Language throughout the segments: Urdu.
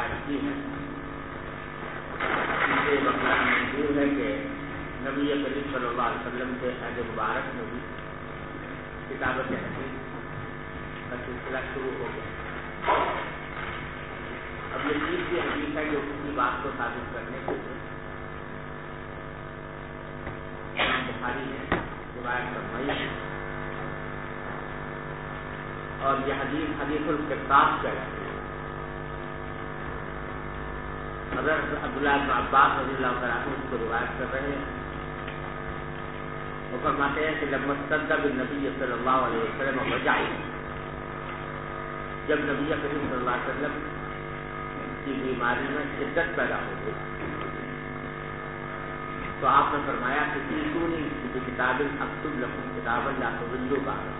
روایت کی ہے. اس سے مطلب منظور ہے کہ نبی کریم صلی اللہ علیہ وسلم کے عہد مبارک میں بھی کتابت حدیث کا سلسلہ شروع ہو گیا. اب یہ تیسری حدیث ہے جو کسی بات کو ثابت کرنے کے لیے بخاری نے روایت فرمائی ہے. اور یہ حدیث حدیث القرطاس کہلاتی ہے. حضرت عبداللہ بن عباس رضی اللہ تعالیٰ عنہ اس کو روایت کر رہے ہیں. وہ فرماتے ہیں کہ لما استدعى بالنبی صلی اللہ علیہ وسلم وجع، جب نبی کریم صلی اللہ علیہ وسلم کی بیماری میں شدت پیدا ہو گئی تو آپ نے فرمایا کہ ائتونی بکتاب اکتب لکم کتابا لا تضلوا بعدہ،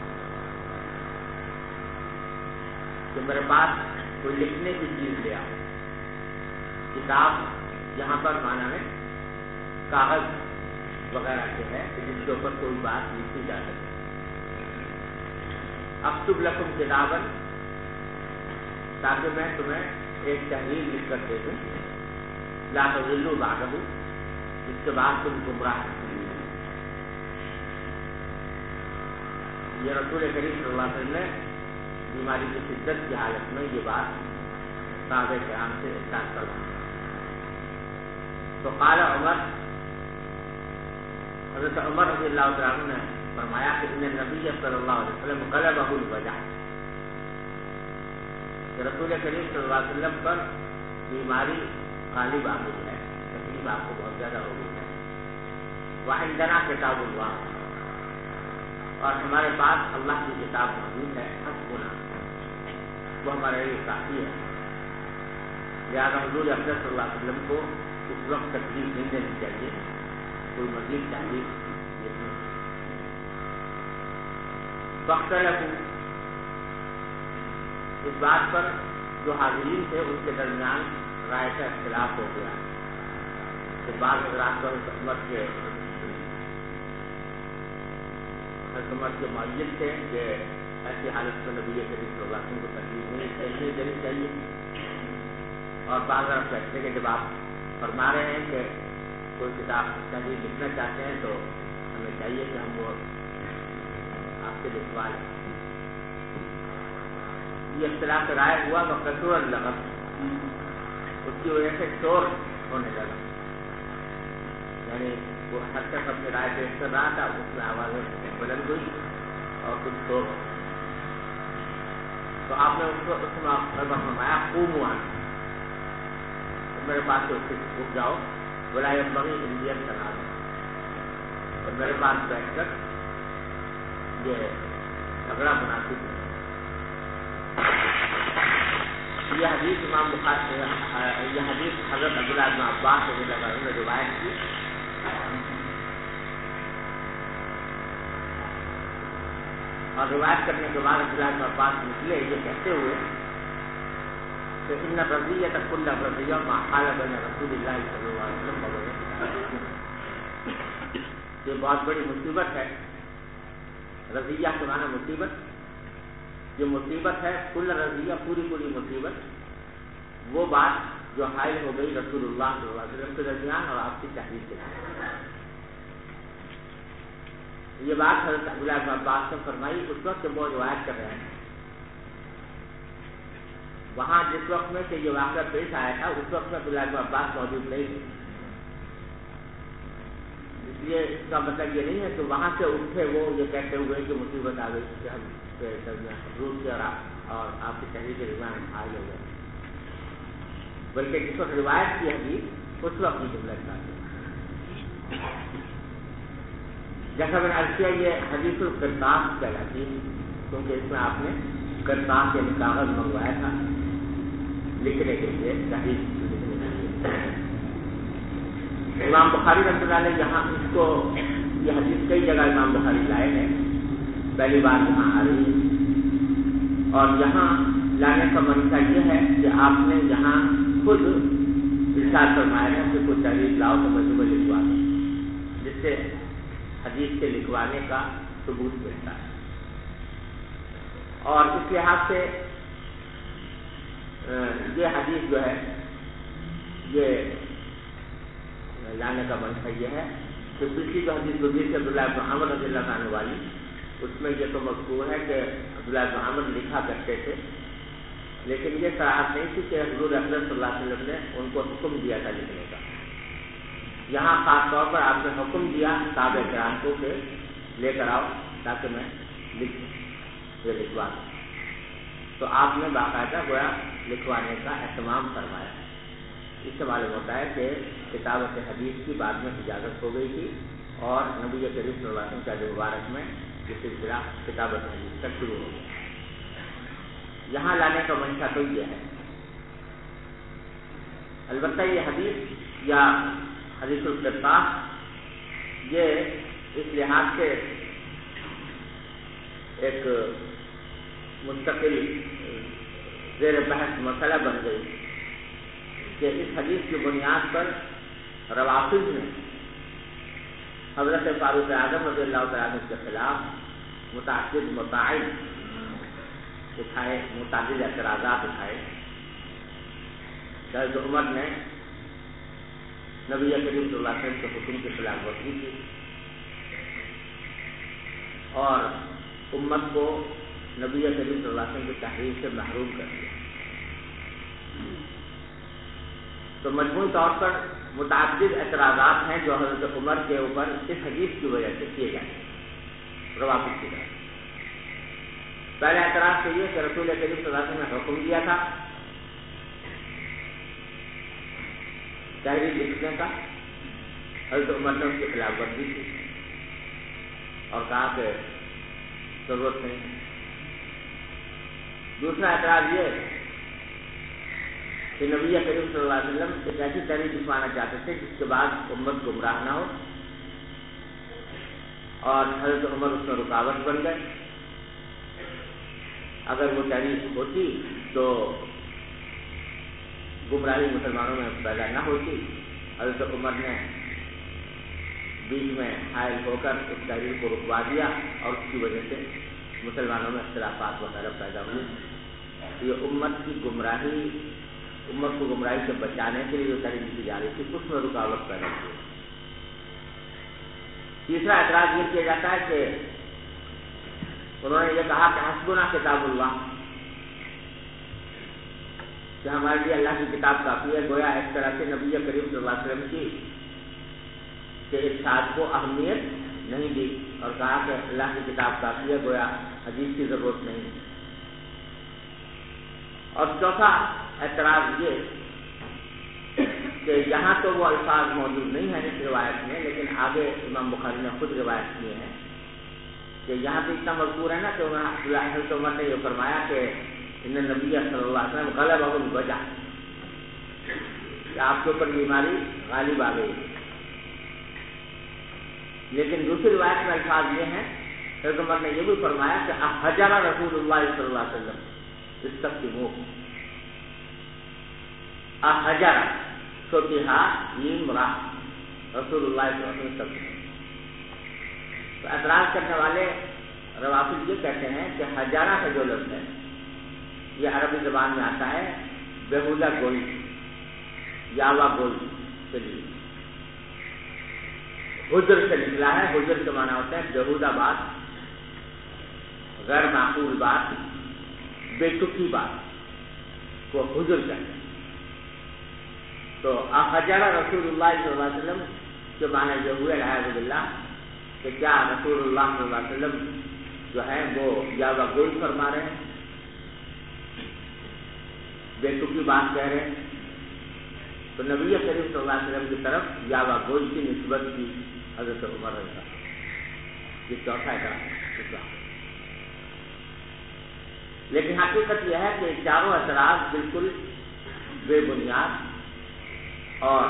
کہ میرے پاس کوئی لکھنے کی چیز لے آؤ. کتاب یہاں پر معنی ہے کاغذ وغیرہ کے ہے کہ جس کے اوپر کوئی بات لکھی جا سکے. اکتب لکم کتابا، تاکہ میں تمہیں ایک تحریر لکھ کر دے دوں، لا تضلوا بعدہ، جس کے بعد تم گمراہ. یہ رسول کریم صلی اللہ علیہ وسلم نے بیماری کی شدت کی حالت میں یہ بات صحابہ کرام سے ارشاد فرمائی. تو قال عمر، حضرت عمر رضی اللہ تعالیٰ عنہ نے فرمایا کہ ان نبی صلی اللہ علیہ وسلم غلبہ الوجع، کہ رسول کریم صلی اللہ علیہ وسلم پر بیماری غالب آ گئی ہے، تکلیف آپ کو بہت زیادہ ہو گئی ہے. وعندنا کتاب اللہ، اور ہمارے پاس اللہ کی کتاب موجود ہے. حسبنا، وہ ہمارے لیے کافی ہے. لہٰذا حضور اکرم صلی اللہ علیہ وسلم کو اس وقت تکلیف نہیں دینی چاہیے، کوئی مزید تحریر لکھنی. فاختلفوا، اس بات پر جو حاضرین تھے ان کے درمیان رائے کا اختلاف ہو گیا. کہ بعض حضرات پر حکومت کے معین تھے کہ ایسی حالت میں نبی کریم صلی اللہ علیہ وسلم کو تکلیف نہیں دینی چاہیے، اور بعض حضرات کہتے ہیں کہ جب آپ فرما رہے ہیں کہ کوئی کتاب تحریر لکھنا چاہتے ہیں تو ہمیں چاہیے کہ ہم وہ آپ سے لکھوا لیں. یہ اختلاف رائے ہوا وہ کثور اللغط، اس کی وجہ سے شور ہونے لگا. یعنی وہ ہر شخص اپنی رائے پیش کر رہا تھا، اس میں آوازیں بلند ہوئی اور کچھ شور. تو آپ نے اس میں فرمایا قوموا، میرے پاس سے اٹھ جاؤ، ولا ينبغي الیت کرنا، اور میرے پاس بیٹھ کر یہ جھگڑا مناسب ہے. یہ حدیث امام بخاری، یہ حدیث حضرت عبداللہ بن عباس رضی اللہ عنہ نے روایت کی. اور روایت کرنے کے بعد عبداللہ بن عباس نکلے یہ کہتے ہوئے کہ ان الرضیۃ کل الرضیہ ما حال بین رسول اللہ صلی اللہ علیہ وسلم و یہ بہت بڑی مصیبت ہے. رضیہ کے معنی مصیبت، یہ مصیبت ہے کل رضیہ، پوری مصیبت، وہ بات جو حائل ہو گئی رسول اللہ صلی اللہ علیہ وسلم کے درمیان اور آپ کی تحریر کے درمیان. یہ بات حضرت عبداللہ بن عباس نے فرمائی اس وقت جب وہ روایت کر رہے ہیں. وہاں جس وقت میں کہ یہ واقعہ پیش آیا تھا اس وقت میں عبداللہ بن عباس موجود نہیں تھے، اس لیے اس کا مطلب یہ نہیں ہے کہ وہاں سے اٹھے وہ یہ کہتے ہوئے کہ مصیبت آ گئی کہ ہم کے درمیان روس سے اور آپ کی تحریر کے درمیان حائل ہو گئے، بلکہ جس وقت روایت کی حدیث اس وقت کی جملہ تھا. جیسا میں نے عرض کیا یہ حدیث القرطاس کہلاتی ہے کیونکہ اس میں آپ نے قرطاس یعنی کاغذ منگوایا تھا لکھنے کے لیے، تحریر لکھنے کے لیے. امام بخاری رحمۃ اللہ علیہ یہاں اس کو یہ حدیث کئی جگہ امام بخاری لائے ہیں، پہلی بار یہاں آ رہی ہے. اور یہاں لانے کا منشا یہ ہے کہ آپ نے یہاں خود ارشاد فرمایا ہے کہ کوئی تحریر لاؤ تو مجموعہ لکھوا دو، جس سے حدیث کے لکھوانے کا ثبوت ملتا ہے. اور اس لحاظ سے یہ حدیث جو ہے یہ لانے کا منشا یہ ہے کہ پچھلی جو حدیث گزری تھی عبداللہ بن عمر رضی اللہ عنہ والی، اس میں یہ تو مذکور ہے کہ عبداللہ بن عمر لکھا کرتے تھے، لیکن یہ صراحت نہیں تھی کہ حضور اکرم صلی اللہ علیہ وسلم نے ان کو حکم دیا تھا لکھنے کا۔ یہاں خاص طور پر آپ نے حکم دیا صحابہ کرام کو کہ لے کر آؤ تاکہ میں یہ لکھوا دوں، تو آپ نے باقاعدہ گویا لکھوانے کا اہتمام فرمایا۔ اس سے معلوم ہوتا ہے کہ کتابت حدیث کی بعد میں اجازت ہو گئی تھی اور نبی کریم صلی اللہ علیہ وسلم کے مبارک میں یہ سلسلہ کتابت حدیث تک شروع ہو گیا۔ یہاں لانے کا منشا تو یہ ہے۔ البتہ یہ حدیث یا حدیث القطاع یہ اس لحاظ سے ایک مستقل زیر بحث مسئلہ بن گئی کہ اس حدیث کی بنیاد پر روافض نے حضرت فاروق اعظم رضی اللہ تعالیٰ عنہ کے خلاف متعدد مسائل اٹھائے، متعدد اعتراضات اٹھائے۔ حضرت عمر نے نبی کریم صلی اللہ علیہ وسلم کے حکم کی خلاف ورزی کی اور امت کو نبی کریم صلی اللہ علیہ وسلم کی تحریر سے محروم کر دیا۔ تو مجموعی طور پر متعدد اعتراضات ہیں جو حضرت عمر کے اوپر اس حدیث کی وجہ سے کیے جائیں گے روافض کی طرف۔ پہلا اعتراض تو یہ کہ رسول کریم صلی اللہ علیہ وسلم نے حکم دیا تھا تحریر لکھنے کا، حضرت عمر نے اس کی خلاف ورزی کی اور کہا کہ ضرورت نہیں۔ دوسرا اعتراض یہ کہ نبی کریم صلی اللہ علیہ وسلم ایک ایسی تحریر لکھوانا چاہتے تھے جس کے بعد امت گمراہ نہ ہو، اور حضرت عمر اس میں رکاوٹ بن گئے۔ اگر وہ تحریر ہوتی تو گمراہی مسلمانوں میں پیدا نہ ہوتی۔ حضرت عمر نے بیچ میں حائل ہو کر اس تحریر کو رکوا دیا اور اس کی وجہ سے مسلمانوں میں اختلافات وغیرہ پیدا ہوئی۔ یہ امت کی گمراہی، امت کو گمراہی سے بچانے کے لیے جو تحریر کی جا رہی تھی اس میں رکاوٹ پیدا ہوئی۔ تیسرا اعتراض یہ کیا جاتا ہے کہ انہوں نے یہ کہا کہ حسبنا کتاب اللہ، کہ ہمارے لیے اللہ کی کتاب کافی ہے۔ گویا اس طرح سے نبی کریم صلی اللہ علیہ وسلم کی کہ ارشاد کو اہمیت نہیں دی اور کہا کہ اللہ کی کتاب کافی ہے، گویا حدیث کی ضرورت نہیں۔ اور چوتھا اعتراض یہ کہ یہاں تو وہ الفاظ موجود نہیں ہیں اس روایت میں، لیکن آگے امام بخاری نے خود روایت کیے ہیں کہ یہاں پہ اتنا مذکور ہے نا کہ حضرت عمر نے یہ فرمایا کہ ان نبی صلی اللہ علیہ وسلم غلبہ الوجع، کہ آپ کے اوپر بیماری غالب آ گئی۔ لیکن دوسری روایت میں الفاظ یہ ہیں، حضرت عمر نے یہ بھی فرمایا کہ حجر رسول اللہ صلی اللہ علیہ وسلم استقیموا، حجر فتحا جیم را، رسول اللہ صلی اللہ علیہ وسلم۔ تو اعتراض کرنے والے روافض یہ کہتے ہیں کہ حجارہ کا جو لفظ ہے یہ عربی زبان میں آتا ہے بیہودہ گوئی، یاوا گوئی کے لیے، حجر سے نکلا ہے۔ حجر کے معنی ہوتا ہے بیہودہ بات، غیر معقول بات، بے تکی بات کو حجر کہتے ہیں۔ تو حجر رسول اللہ صلی اللہ علیہ وسلم کے معنی یہ ہوئے الحمد للہ کہ کیا رسول اللہ صلی اللہ علیہ وسلم جو ہے وہ یاوا گوئی فرما رہے ہیں، بے تکی بات کہہ رہے ہیں۔ تو نبی کریم صلی اللہ علیہ وسلم کی طرف یاوا گوئی کی نسبت کی حضرت عمر رضی اللہ عنہ۔ یہ چوتھا اعتراض۔ لیکن حقیقت یہ ہے کہ چاروں اعتراض بالکل بے بنیاد اور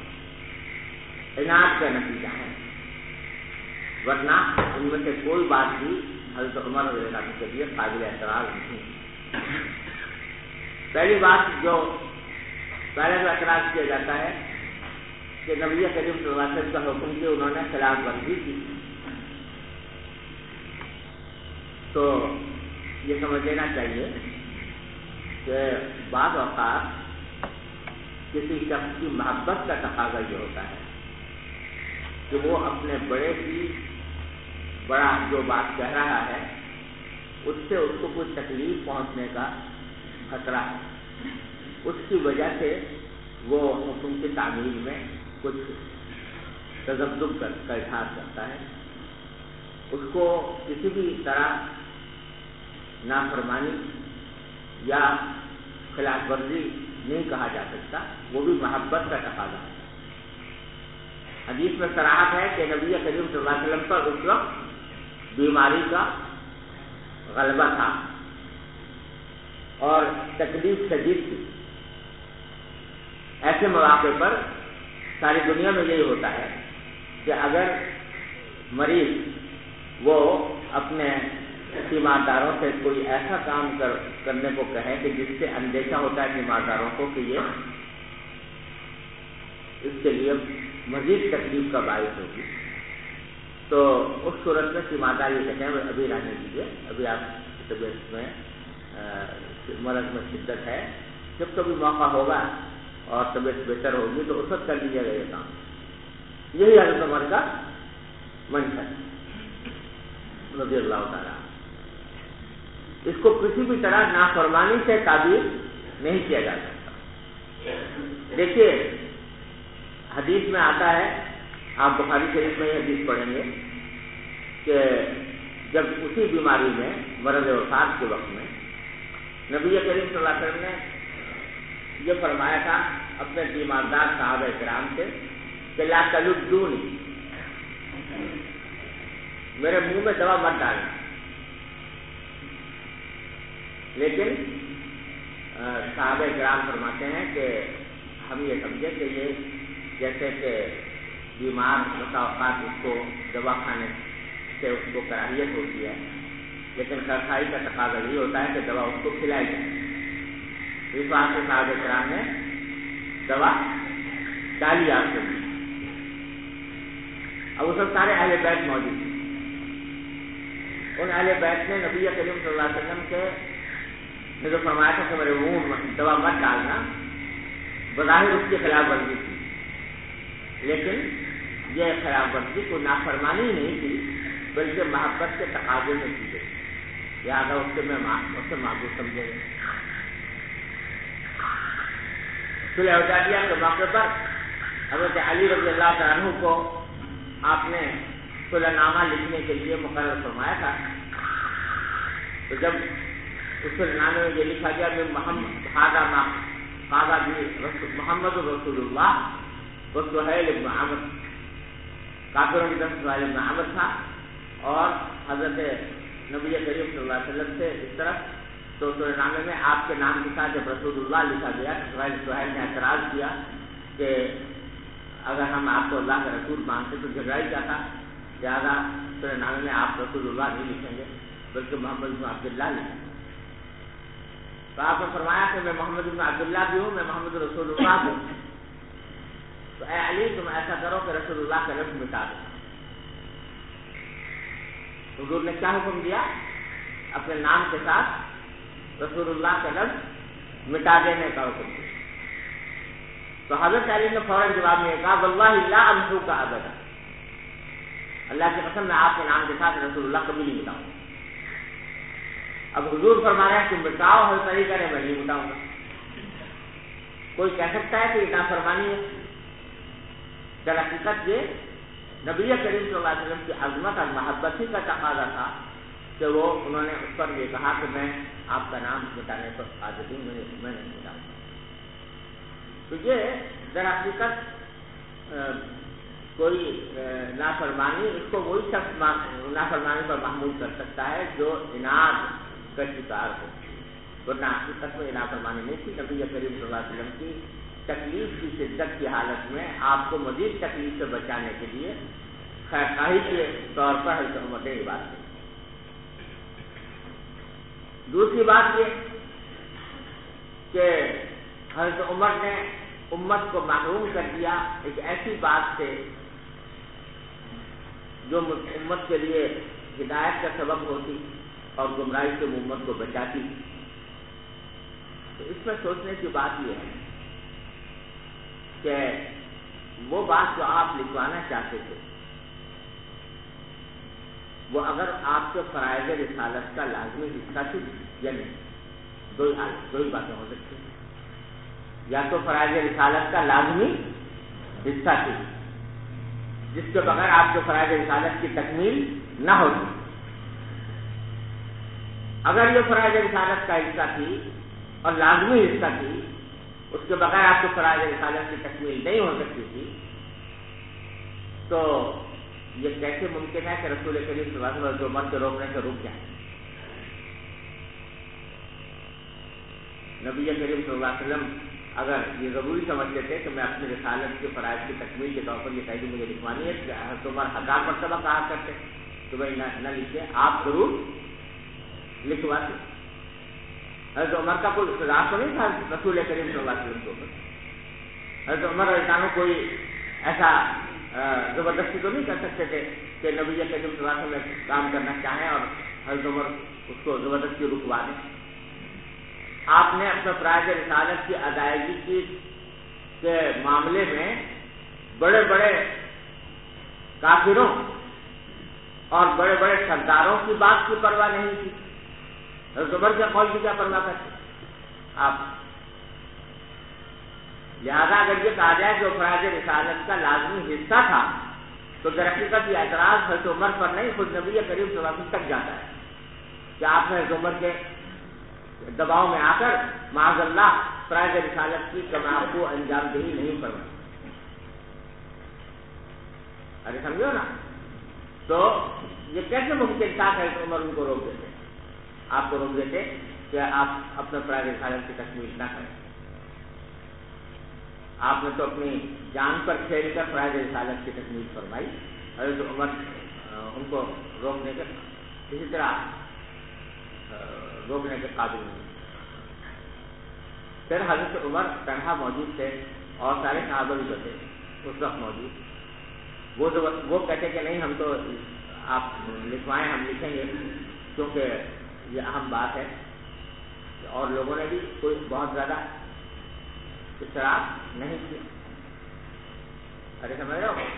عناد کا نتیجہ ہے، ورنہ ان میں سے کوئی بات بھی حضرت عمر رضی اللہ عنہ کے لیے قابل اعتراض نہیں۔ پہلی بات جو پہلے جو اعتراض کیا جاتا ہے کہ نبی کریم صلی اللہ علیہ وسلم کا حکم کے انہوں نے خلاف ورزی کی، تو یہ سمجھ لینا چاہیے کہ بعض اوقات کسی شخص کی محبت کا تقاضا یہ ہوتا ہے کہ وہ اپنے بڑے کی بڑا جو بات کہہ رہا ہے اس سے اس کو کوئی تکلیف پہنچنے کا خطرہ ہے، اس کی وجہ سے وہ حکم کی تعمیل میں کچھ تذبذب کا اظہار کرتا ہے، اس کو کسی بھی طرح نافرمانی یا خلاف ورزی نہیں کہا جا سکتا، وہ بھی محبت کا تقاضا ہے۔ حدیث میں صراحت ہے کہ نبی کریم صلی اللہ علیہ وسلم پر اس وقت بیماری کا غلبہ تھا اور تکلیف شدید تھی۔ ایسے مواقع پر ساری دنیا میں یہی ہوتا ہے کہ اگر مریض وہ اپنے تیمارداروں سے کوئی ایسا کام کرنے کو کہے کہ جس سے اندیشہ ہوتا ہے تیمارداروں کو کہ یہ اس کے لیے مزید تکلیف کا باعث ہوگی، تو اس صورت میں تیماردار یہ کہتے ہیں ابھی رہنے دیجیے، ابھی آپ کی طبیعت میں مرض میں شدت ہے، جب کبھی موقع ہوگا اور طبیعت بہتر ہوگی تو اس وقت کر لیجیے گا یہ کام۔ یہی حضرت عمر کا منشا ہے رضی اللہ تعالیٰ۔ اس کو کسی بھی طرح نافرمانی سے تعبیر نہیں کیا جا سکتا۔ دیکھیے حدیث میں آتا ہے، آپ بخاری شریف میں یہ حدیث پڑھیں گے کہ جب اسی بیماری میں مرض وفات کے وقت میں نبی کریم صلی اللہ علیہ وسلم نے یہ فرمایا تھا اپنے تیماردار صحابہ کرام سے کہ لا تلدونی، میرے منہ میں دوا مت ڈالنا، لیکن صحابہ کرام فرماتے ہیں کہ ہم یہ سمجھے کہ یہ جیسے کہ بیمار اوقات اس کو دوا کھانے سے اس کو کراہیت ہوتی ہے، لیکن خیرخواہی کا تقاضا یہ ہوتا ہے کہ دوا اس کو کھلائی جائے۔ اس بات سے صحابہ کرام نے دوا ڈالی آپ کو۔ اب اس وقت سارے اہل بیت موجود تھے، ان اہل بیت نے نبی کریم صلی اللہ علیہ وسلم کے نے جو فرمایا تھا کہ میرے منہ میں دوا مت ڈالنا، بظاہر اس کی خلاف ورزی تھی، لیکن یہ خلاف ورزی کوئی نافرمانی نہیں تھی بلکہ محبت کے تقاضے میں کی گئی، لہٰذا اس سے معقول سمجھے گئے۔ صلح حدیبیہ کے موقع پر حضرت علی رضی اللہ تعالیٰ عنہ کو آپ نے صلح نامہ لکھنے کے لیے مقرر فرمایا تھا، تو جب اس صلح نامے میں یہ لکھا گیا کہ محمد رسول اللہ و سہیل بن عمرو، کافروں کی طرف سہیل بن عمرو تھا، اور حضرت نبی کریم صلی اللہ علیہ وسلم سے اس طرف، تو صلح نامے میں آپ کے نام کے ساتھ جب رسول اللہ لکھا گیا، سہیل نے اعتراض کیا کہ اگر ہم آپ کو اللہ کا رسول مانتے تو جھگڑا ہی کیا تھا، لہٰذا صلح نامے میں آپ رسول اللہ نہیں لکھیں گے بلکہ محمد بن عبداللہ لکھیں گے۔ تو آپ نے فرمایا کہ میں محمد بن عبداللہ بھی ہوں، میں محمد رسول اللہ ہوں، تو اے علی تم ایسا کرو کہ رسول اللہ کا لفظ مٹا دو۔ حضور نے کیا حکم دیا؟ اپنے نام کے ساتھ رسول اللہ کا لفظ مٹا دینے کا حکم دیا۔ تو حضرت علی نے فوراً جواب میں کہا واللہ لا امحوک ابدا، اللہ کی قسم میں آپ کے نام کے ساتھ رسول اللہ کبھی نہیں مٹاؤں گا۔ اب حضور فرما رہے ہیں کہ مٹاؤ، ہر طریقے سے میں نہیں مٹاؤں گا۔ کوئی کہہ سکتا ہے کہ یہ نافرمانی ہے؟ در حقیقت یہ نبی کریم صلی اللہ علیہ وسلم کی عظمت اور محبت ہی کا تقاضا تھا کہ وہ انہوں نے اس پر یہ کہا کہ میں آپ کا نام مٹانے پر عاجز ہوں، میں نہیں مٹاؤں گا۔ تو یہ در حقیقت کوئی نافرمانی، اس کو وہی شخص نافرمانی پر محمول کر سکتا ہے جو عناد کا شکار ہو، ورنہ حقیقت میں نافرمانی نہیں تھی۔ نبی کریم صلی اللہ علیہ وسلم کی تکلیف کی شدت کی حالت میں آپ کو مزید تکلیف سے بچانے کے لیے خیرخواہی کے طور پر حضرت عمر نے یہ بات کی۔ دوسری بات یہ کہ حضرت عمر نے امت کو محروم کر دیا ایک ایسی بات سے جو امت کے لیے ہدایت کا سبب ہوتی اور گمراہی سے امت کو بچاتی۔ تو اس میں سوچنے کی بات یہ ہے کہ وہ بات جو آپ لکھوانا چاہتے تھے وہ اگر آپ کے فرائض رسالت کا لازمی حصہ تھی یا نہیں، دو ہی باتیں ہو سکتی ہیں. یا تو فرائض رسالت کا لازمی حصہ تھی جس کے بغیر آپ کے فرائض رسالت کی تکمیل نہ ہوتی. اگر یہ فرائض رسالت کا حصہ تھی اور لازمی حصہ تھی، اس کے بغیر آپ کے فرائض رسالت کی تکمیل نہیں ہو سکتی تھی، تو یہ کیسے ممکن ہے کہ رسول کریم صلی اللہ علیہ وسلم عمر کے روکنے سے رک جائیں؟ نبی کریم صلی اللہ علیہ وسلم اگر یہ ضروری سمجھتے تھے کہ میں اپنی رسالت کے فرائض کی تکمیل کے طور پر یہ قید مجھے لکھوانی ہے، کہ حضرت عمر 1000 مرتبہ کہا کرتے تو بھائی نہ لکھے، آپ ضرور لکھواتے. حضرت عمر کا کوئی اختلاف تو نہیں تھا رسول کریم صلی اللہ علیہ وسلم کے اوپر. حضرت عمر رضی اللہ عنہ کوئی ایسا زبردستی تو نہیں کر سکتے تھے کہ نبی کریم صلی اللہ علیہ وسلم کام کرنا چاہیں اور حضرت عمر اس کو زبردستی رکوا دیں. آپ نے اپنے فرائض رسالت کی ادائیگی کے معاملے میں بڑے بڑے کافروں اور بڑے بڑے سرداروں کی بات کی پرواہ نہیں کی. حضرت عمر کے قول کی کیا پرواہ کرتے آپ؟ لہذا اگر یہ کہا جائے کہ وہ فرائض رسالت کا لازمی حصہ تھا تو در حقیقت یہ اعتراض حضرت عمر پر نہیں، خود نبی کریم صلی اللہ علیہ وسلم تک جاتا ہے کہ آپ نے حضرت عمر کے دباؤ میں آ کر معاذ اللہ فرائض رسالت کی کمال کو انجام دہی نہیں فرمائی. ارے سمجھو نا، تو یہ کیسے ممکن تھا کہ حضرت عمر ان کو روک دیتے، آپ کو روک دیتے کہ آپ اپنے فرائض رسالت کی تکمیل نہ کریں؟ آپ نے تو اپنی جان پر کھیل کر فرائض رسالت کی تکمیل فرمائی. حضرت عمر ان کو روکنے کے کسی طرح روکنے کے قابل نہیں. پھر حضرت عمر تنہا موجود تھے اور سارے صحابہ بھی تھے اس وقت موجود. وہ کہتے کہ نہیں، ہم تو آپ لکھوائیں، ہم لکھیں گے کیونکہ یہ اہم بات ہے. اور لوگوں نے بھی کوئی بہت زیادہ اصرار نہیں کیا. ارے سمجھ رہے ہو؟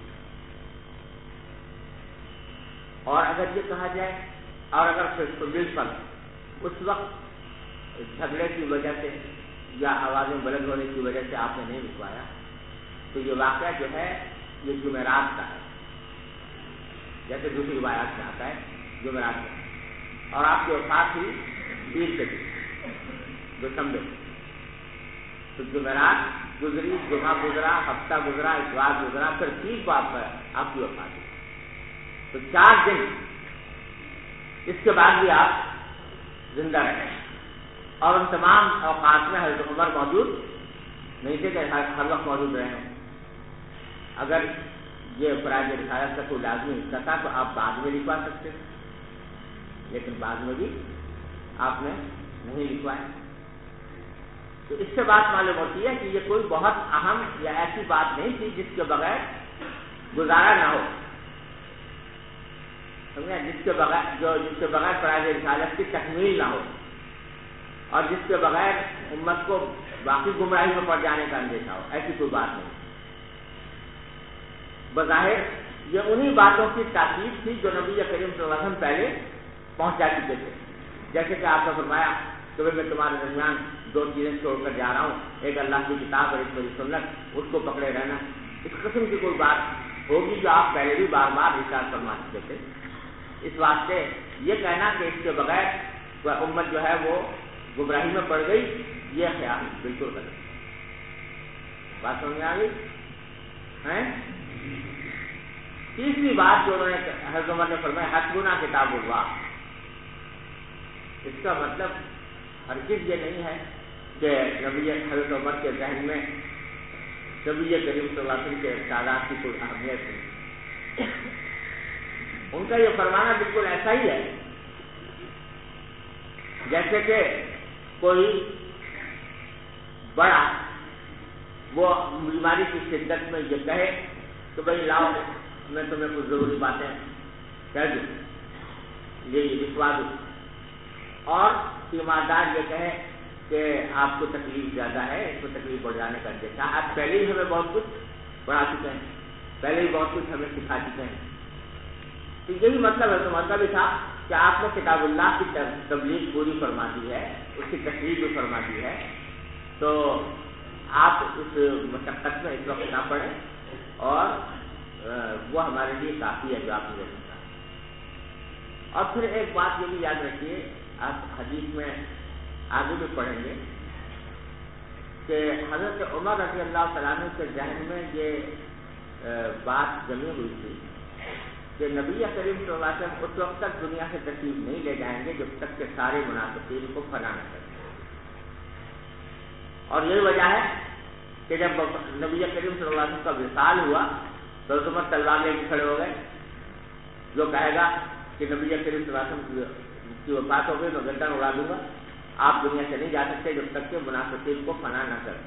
اور اگر یہ کہا جائے، اور اگر بالفعل اس وقت جھگڑے کی وجہ سے یا آوازیں بلند ہونے کی وجہ سے آپ نے نہیں لکھوایا، تو یہ واقعہ جو ہے یہ جمعرات کا ہے، جیسے دوسری روایات میں آتا ہے جمعرات کا. اور آپ کے وفات ہی پیر کے دن جو سمجھے، تو جمعرات گزری، جمعہ گزرا، ہفتہ گزرا، اتوار گزرا، پھر پیر کو آپ کی وفات ہوئی. تو 4 دن اس کے بعد بھی آپ زندہ رہے، اور ان تمام اوقات میں حضرت عمر موجود نہیں تھے کہ ہر وقت موجود رہے ہیں. اگر یہ فرائض رسالت کا کوئی لازمی حصہ تھا تو آپ بعد میں لکھوا سکتے تھے، لیکن بعد میں بھی آپ نے نہیں لکھوائے. تو اس سے بات معلوم ہوتی ہے کہ یہ کوئی بہت اہم یا ایسی بات نہیں تھی جس کے بغیر گزارا نہ ہو، سمجھے؟ جس کے بغیر فرائض رسالت کی تکمیل نہ ہو، اور جس کے بغیر امت کو باقی گمراہی میں پڑ جانے کا اندیشہ ہو. ایسی کوئی بات نہیں. بظاہر یہ انہی باتوں کی تاکید تھی جو نبی کریم صلی اللہ علیہ وسلم پہلے پہنچا چکے تھے. جیسے کہ آپ نے فرمایا کہ میں تمہارے درمیان 2 چیزیں چھوڑ کر جا رہا ہوں، ایک اللہ کی کتاب اور ایک میری سنت، اس کو پکڑے رہنا. اس قسم کی کوئی بات ہوگی جو آپ پہلے بھی بار بار ارشاد فرما چکے تھے. اس واسطے یہ کہنا کہ اس کے بغیر امت جو ہے وہ گمراہی میں پڑ گئی، یہ خیال بالکل غلط. بات سمجھ آ گئی ہے؟ تیسری بات جو انہوں نے حضرت عمر نے فرمایا حسبنا کتاب اللہ. اس کا مطلب ہرگز یہ نہیں ہے کہ نبی حضرت عمر کے ذہن میں نبی کریم صلی اللہ علیہ وسلم کے ارشادات کی کوئی اہمیت نہیں. ان کا یہ فرمانا بالکل ایسا ہی ہے جیسے کہ کوئی بڑا وہ بیماری کی شدت میں یہ کہے تو بھائی لاؤ میں تمہیں کچھ ضروری باتیں کہہ دوں، یہ لکھوا دوں. اور تیماردار یہ کہے کہ آپ کو تکلیف زیادہ ہے، اس کو تکلیف بڑھ جانے کا اندیشہ، آپ پہلے ہی ہمیں بہت کچھ پڑھا چکے ہیں، پہلے ہی بہت کچھ ہمیں سکھا چکے ہیں. تو یہی مطلب ہے. تو مطلب یہ تھا کہ آپ نے کتاب اللہ کی تبلیغ پوری فرما دی ہے، اس کی تشریح بھی فرما دی ہے، تو آپ اس مشقت میں اس وقت نہ پڑیں، اور وہ ہمارے لیے کافی ہے جو آپ نے دیکھا. اور پھر ایک بات یہ بھی یاد رکھیے، آپ حدیث میں آگے بھی پڑھیں گے کہ حضرت عمر رضی اللہ تعالیٰ عنہ کے ذہن میں یہ بات جمی ہوئی تھی کہ نبی کریم صلی اللہ علیہ وسلم اس وقت تک دنیا سے تشریف نہیں لے جائیں گے جب تک کہ سارے منافقین کو فنا نہ کریں. اور یہی وجہ ہے کہ جب نبی کریم صلی اللہ علیہ وسلم کا وصال ہوا تو عمر تلوار لے کے کھڑے ہو گئے. جو کہے گا کہ نبی کریم صلی اللہ علیہ وسلم کی وفات ہو گئی میں گردن اڑا دوں گا، آپ دنیا سے نہیں جا سکتے جب تک کہ منافقین کو فنا نہ کریں.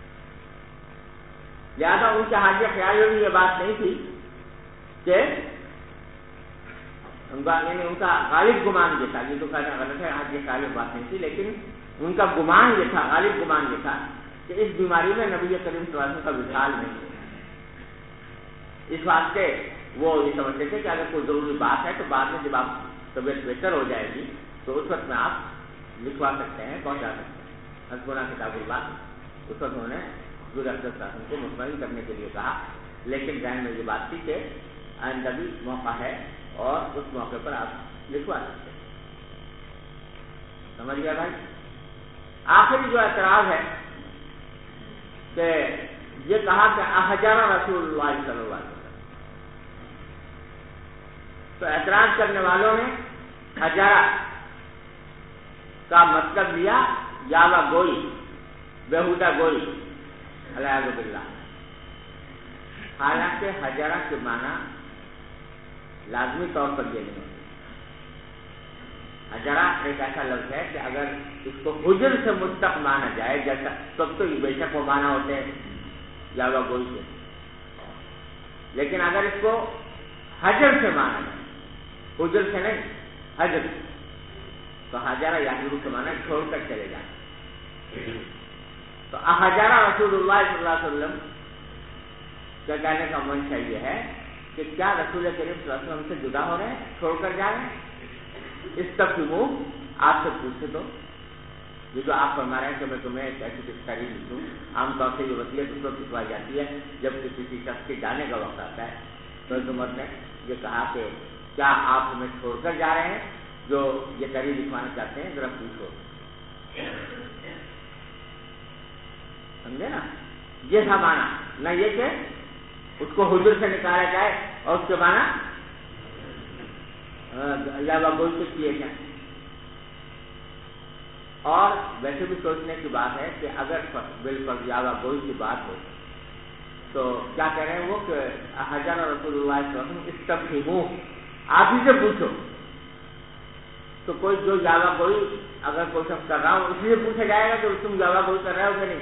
لہٰذا ان کے حاجی خیال میں یہ بات نہیں تھی کہ ان کا غالب گمان یہ تھا، یہ تو کہنا غلط ہے، حاجی خیال میں بات نہیں تھی، لیکن ان کا گمان یہ تھا، غالب گمان یہ تھا کہ اس بیماری میں نبی کریم صلی اللہ علیہ وسلم کا وصال نہیں ہے. اس واسطے وہ یہ سمجھتے تھے کہ اگر کوئی ضروری بات ہے تو بعد میں جب آپ طبیعت بہتر ہو جائے گی تو اس وقت میں آپ لکھوا سکتے ہیں، پہنچا سکتے ہیں. حسبنا کتاب اللہ اس وقت انہوں نے حضور اقدس صلی اللہ علیہ وسلم کو مطمئن کرنے کے لیے کہا، لیکن ذہن میں یہ بات تھی کہ آئندہ بھی موقع ہے اور اس موقع پر آپ لکھوا سکتے ہیں. سمجھ گیا بھائی؟ آخری جو اعتراض ہے کہ یہ کہا کہ احجر رسول اللہ صلی اللہ علیہ وسلم، تو اعتراض کرنے والوں نے حجرہ کا مطلب لیا یاوہ گوئی، بیہودہ گوئی، علیہ باللہ. حالانکہ حجرہ کے معنی لازمی طور پر یہ نہیں. حجرہ ایک ایسا لفظ ہے کہ اگر اس کو حجر سے مشتق مانا جائے، جیسا تب تو بے شک وہ مانا ہوتے ہیں یاوہ گوئی سے، لیکن اگر اس کو حجر سے مانا جائے، حجر سے نہیں حجر، تو حجرہ یاہرو کے معنی چھوڑ کر چلے جائیں. تو احجرہ رسول اللہ صلی اللہ علیہ وسلم کا کہنے کا منشا یہ ہے کہ کیا رسول کریم صلی اللہ علیہ وسلم سے جدا ہو رہے ہیں، چھوڑ کر جا رہے ہیں؟ اس تک کی منہ آپ سے پوچھے تو یہ جو آپ فرما رہے ہیں کہ میں تمہیں ایک ایسی ڈکشنری لکھوں، عام طور سے یہ وصیت اس وقت لکھوائی جاتی ہے جب کسی شخص کے جانے کا وقت آتا ہے. تو عمر نے یہ کہا کہ کیا آپ ہمیں چھوڑ کر جا رہے ہیں؟ جو یہ تحریر لکھوانا چاہتے ہیں ذرا پوچھو. سمجھے نا؟ یہ تھا مانا، نہ یہ کہ اس کو حجر سے نکالا جائے اور اس کے مانا یاوہ گوئی سے کیے جائیں. اور ویسے بھی سوچنے کی بات ہے کہ اگر بالکل یاوہ گوئی کی بات ہو تو کیا کہہ رہے ہیں وہ کہ حجر رسول اللہ صلی اللہ علیہ وسلم استفہموا، آپ ہی سے پوچھو. تو کوئی جو یاوہ گوئی اگر کوئی شخص کر رہا ہو اس لیے پوچھا جائے گا کہ تم یاوہ گوئی کر رہے ہو کہ نہیں.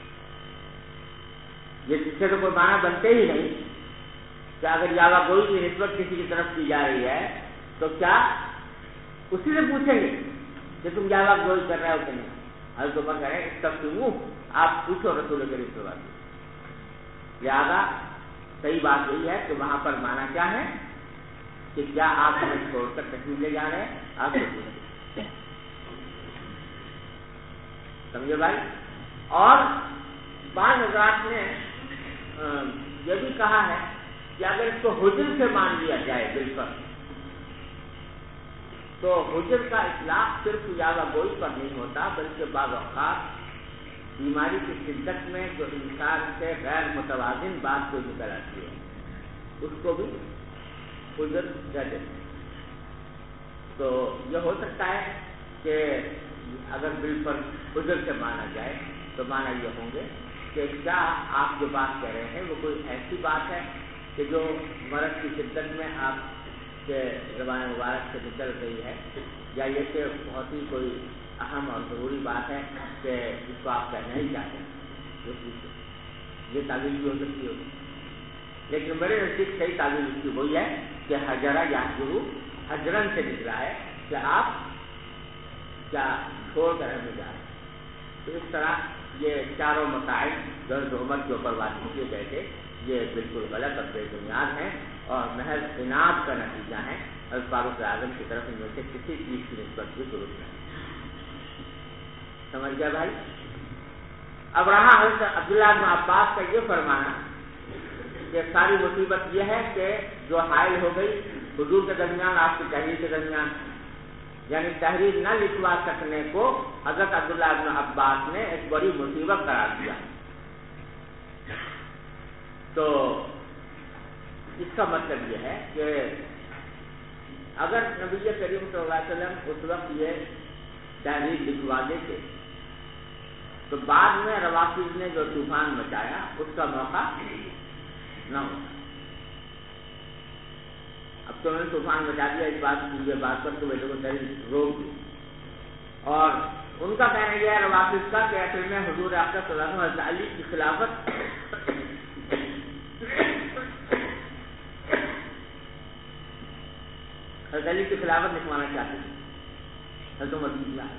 یہ جس سے تو کوئی معنی بنتے ہی نہیں کہ اگر یاوہ گوئی کی نسبت کسی کی طرف کی جا رہی ہے تو کیا اسی سے پوچھیں گے کہ تم یاوہ گوئی کر رہے ہو کہ نہیں. حضرت عمر کہہ رہے ہیں استفہموا، آپ پوچھو رسول کریم صلی اللہ علیہ وسلم. لہٰذا صحیح بات یہی ہے کہ وہاں پر معنی کیا ہے کہ کیا آپ ہمیں چھوڑ کر تشریف لے جا رہے ہیں، آپ سے پوچھیں. سمجھے بھائی؟ اور بعض حضرات نے یہ بھی کہا ہے کہ اگر اس کو حجر سے مان لیا جائے بالکل تو حجر کا اطلاق صرف یاوہ گوئی پر نہیں ہوتا، بلکہ بعض اوقات بیماری کی شدت میں جو انسان سے غیر متوازن بات کو نکل آتی ہے اس کو بھی حجر کہہ دیتے ہیں. تو یہ ہو سکتا ہے کہ اگر بالکل حجر سے مانا جائے تو مانا یہ ہوں گے کہ کیا آپ جو بات کہہ رہے ہیں وہ کوئی ایسی بات ہے کہ جو مرض کی شدت میں آپ کے زبان مبارک سے نکل رہی ہے، یا یہ کہ بہت ہی کوئی اہم اور ضروری بات ہے کہ جس کو آپ کہنا ہی چاہتے ہیں. یہ تعبیر بھی ہو سکتی ہوگی، لیکن میرے نزدیک صحیح تعبیر اس کی وہی ہے کہ حجرہ یحجر حجرن سے نکلا ہے کہ آپ کیا چھوڑ کر ہمیں جا رہے ہیں. تو اس طرح یہ چاروں مسائل جو حکومت کے اوپر واضح کیے گئے تھے یہ بالکل غلط اور بے بنیاد ہیں اور محض انعام کا نتیجہ ہے. حضرت فاروق اعظم کی طرف ان میں سے کسی چیز کی نسبت بھی درست نہیں. سمجھ گیا بھائی؟ اب رہا حضرت عبداللہ بن عباس کا یہ فرمانا کہ ساری مصیبت یہ ہے کہ جو حائل ہو گئی حضور کے درمیان آپ کی تحریر کے درمیان، یعنی تحریر نہ لکھوا سکنے کو حضرت عبداللہ بن عباس نے ایک بڑی مصیبت قرار دیا. تو اس کا مطلب یہ ہے کہ اگر نبی کریم صلی اللہ علیہ وسلم اس وقت یہ تحریر لکھوا دیتے تو بعد میں روافض نے جو طوفان مچایا اس کا موقع نہ ہوتا. اب تو انہوں نے طوفان مچا دیا اس بات کی یہ بات پر تو بیٹے کو تحریر روک دی. اور ان کا کہنا یہ ہے روافض کا کہ اصل میں حضور اقدس صلی اللہ علیہ وسلم علی کی خلافت حضرت علی کی خلافت لکھوانا چاہتے تھے حضرت عمر کی خلافت.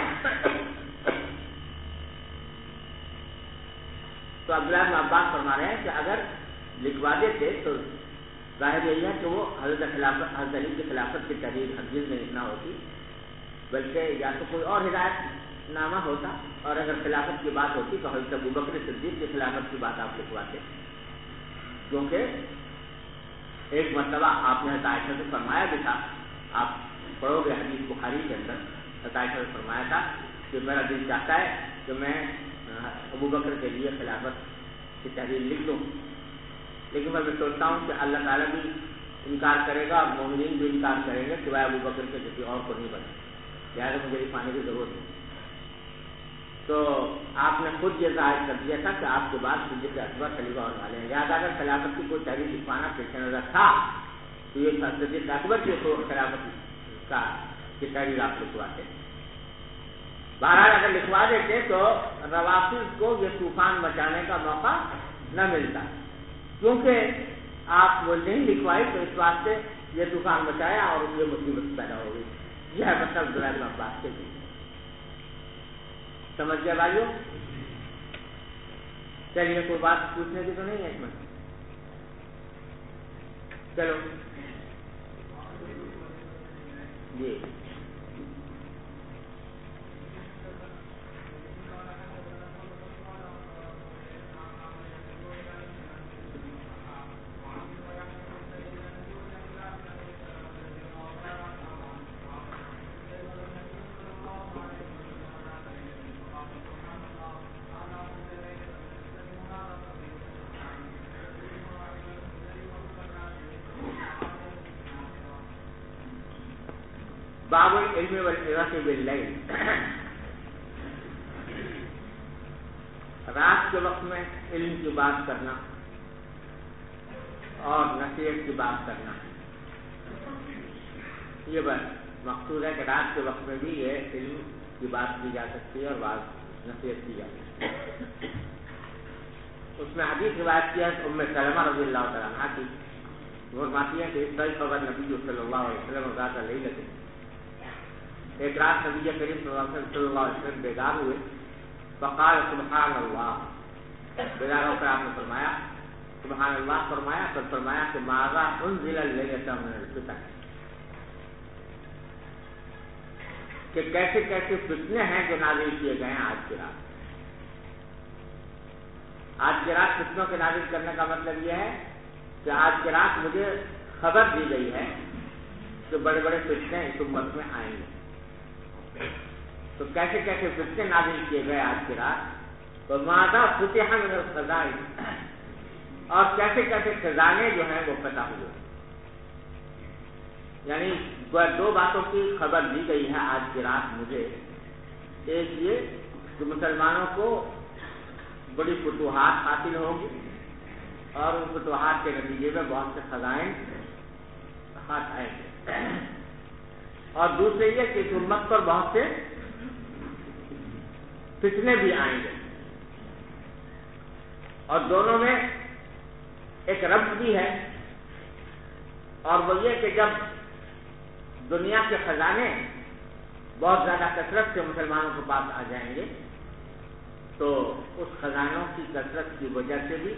تو عبداللہ بن عباس فرما رہے ہیں کہ اگر لکھوا دیتے تو ظاہر یہی ہے کہ وہ حضرت علی کی خلافت کی تحریر ہرگز میں نہ ہوتی، بلکہ یا تو کوئی اور ہدایت نامہ ہوتا، اور اگر خلافت کی بات ہوتی تو حضرت ابوبکر صدیق کی خلافت کی بات آپ لکھواتے. کیونکہ ایک مرتبہ آپ نے حضرت عائشہ سے فرمایا بھی تھا، آپ پڑھو گے حدیث بخاری کے اندر، حضرت عائشہ سے فرمایا تھا کہ میرا دل چاہتا ہے کہ میں ابوبکر کے لیے خلافت کی تحریر لکھ دوں، لیکن میں سوچتا ہوں کہ اللہ تعالیٰ بھی انکار کرے گا اور مومنین بھی انکار کریں گے سوائے ابوبکر کے کسی اور کو نہیں بنے، لہٰذا مجھے لکھوانے کی ضرورت نہیں. تو آپ نے خود یہ ظاہر کر دیا تھا کہ آپ کے بعد صدیق اکبر خلیفہ ہونے والے ہیں، لہٰذا اگر خلافت کی کوئی تحریر لکھوانا پیش نظر تھا تو یہ صدیق اکبر کی خلافت کی تحریر آپ لکھواتے. بہرحال اگر لکھوا دیتے تو روافض کو یہ طوفان مچانے کا موقع نہ ملتا، کیونکہ آپ وہ نہیں لکھوائی تو اس واسطے یہ طوفان مچایا اور یہ مصیبت پیدا ہو گئی. یہ ہے مطلب عبداللہ بن عباس کے لیے. سمجھ گیا بھائیو؟ چلیے کوئی بات پوچھنے کی تو نہیں ہے اس میں؟ چلو جی باب العلم والعظة باللیل. رات کے وقت میں علم کی بات کرنا اور نصیحت کی بات کرنا، یہ بس مقصود ہے کہ رات کے وقت میں بھی یہ علم کی بات کی جا سکتی ہے اور بعض نصیحت کی جا سکتی ہے. اس میں حدیث روایت کی ہے ام سلمہ رضی اللہ تعالیٰ عنہا کی، وہ فرماتی ہے کہ اس طرح خبر نبی صلی اللہ علیہ وسلم ذات لیلۃ، ایک رات نبی کریم صلی اللہ علیہ وسلم بیدار ہوئے، فقال سبحان اللہ، بیدار ہو کر آپ نے فرمایا سبحان اللہ فرمایا، پھر فرمایا کہ ماذا انزل اللیلۃ من الفتن، کہ کیسے کیسے فتنے ہیں جو نازل کیے گئے ہیں آج کی رات. آج کی رات فتنوں کے نازل کرنے کا مطلب یہ ہے کہ آج کی رات مجھے خبر دی گئی ہے کہ بڑے بڑے فتنے اس امت میں آئیں گے. تو کیسے کیسے فتنے نازل کیے گئے آج کی رات، تو ماذا فتح من الخزائن، اور کیسے کیسے خزانے جو ہیں وہ فتح ہوئے. یعنی دو باتوں کی خبر دی گئی ہے آج کی رات مجھے. ایک یہ کہ مسلمانوں کو بڑی فتوحات حاصل ہوگی اور ان فتوحات کے نتیجے میں بہت سے خزائن ہاتھ آئیں گے، اور دوسرے یہ کہ اس امت پر بہت سے فتنے بھی آئیں گے. اور دونوں میں ایک ربط بھی ہے، اور وہ یہ کہ جب دنیا کے خزانے بہت زیادہ کثرت سے مسلمانوں کے پاس آ جائیں گے تو اس خزانوں کی کثرت کی وجہ سے بھی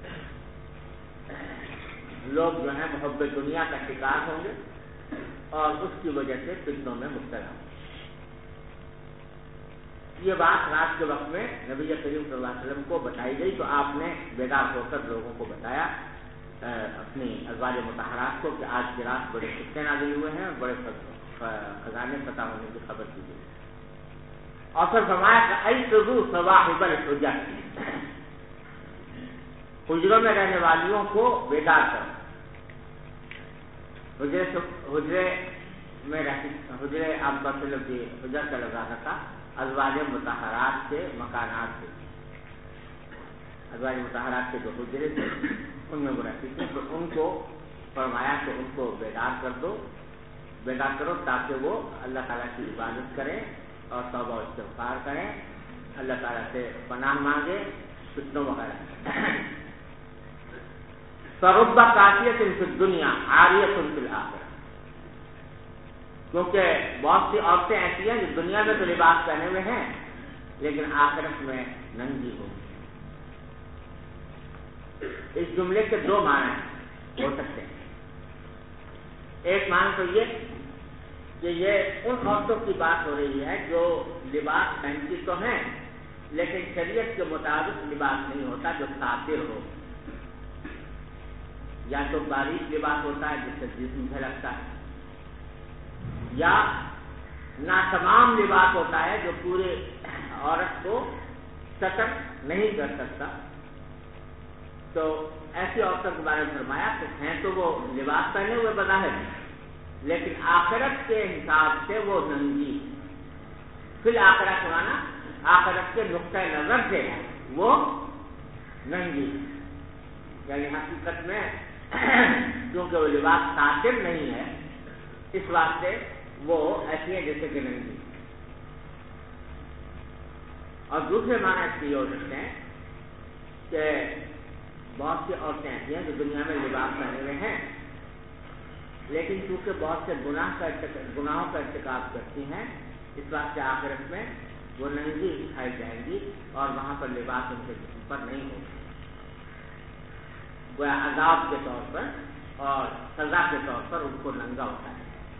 لوگ جو ہیں محبت دنیا کا شکار ہوں گے اور اس کی وجہ سے فتنوں میں مبتلا ہوں گے۔ یہ بات رات کے وقت میں نبی کریم صلی اللہ علیہ وسلم کو بتائی گئی تو آپ نے بیدار ہو کر لوگوں کو بتایا، اپنی ازواج مطہرات کو، کہ آج کی رات بڑے فتنے نازل ہوئے ہیں اور بڑے خزانے فتح ہونے کی خبر دی گئی۔ اور پھر فرمایا کہ ایقظوا صواحب الحجر، حجروں میں رہنے والیوں کو بیدار کرو۔ حجرے میں رہتی، حجرے عام طور سے لفظ حجر کا لفظ آتا تھا ازواج مطہرات کے مکانات سے، ازواج مطہرات کے جو حجرے تھے ان میں وہ رہتی تھی، تو ان کو فرمایا کہ ان کو بیدار کر دو، بیدار کرو تاکہ وہ اللہ تعالیٰ کی عبادت کریں اور توبہ و استغفار کریں، اللہ تعالیٰ سے پناہ مانگے فتنوں وغیرہ۔ فرب کاسیۃ فی الدنیا عاریۃ فی الآخرہ، کیونکہ بہت سی عورتیں ایسی ہیں جو دنیا میں تو لباس پہنے ہوئے ہیں لیکن آخرت میں ننگی ہو۔ اس جملے کے دو معنی ہو سکتے ہیں۔ ایک معنی تو یہ کہ یہ ان عورتوں کی بات ہو رہی ہے جو لباس پہنتی تو ہیں لیکن شریعت کے مطابق لباس نہیں ہوتا جو ساتر ہو، یا تو باریک لباس ہوتا ہے جس سے جسم جھلکتا ہے، یا ناتمام لباس ہوتا ہے جو پورے عورت کو ستر نہیں کر سکتا۔ تو ایسی عورتوں کے بارے میں فرمایا کہ ہیں تو وہ لباس پہنے ہوئے بظاہر لیکن آخرت کے حساب سے وہ ننگی، فی الآخرت مانا آخرت کے نقطۂ نظر سے وہ ننگی، یعنی حقیقت میں کیونکہ وہ لباس ساتر نہیں ہے اس واسطے وہ ایسی ہیں جیسے کہ ننگی۔ اور دوسرے معنی اس کے یہ ہو سکتے ہیں کہ بہت سی عورتیں ایسی ہیں جو دنیا میں لباس پہنے ہوئے ہیں لیکن چونکہ بہت سے گناہوں کا ارتکاب کرتی ہیں اس واسطے آخرت میں وہ ننگی اٹھائی جائیں گی اور وہاں پر لباس ان کے جسم پر نہیں ہوگا، گویا عذاب کے طور پر اور سزا کے طور پر ان کو ننگا اٹھایا۔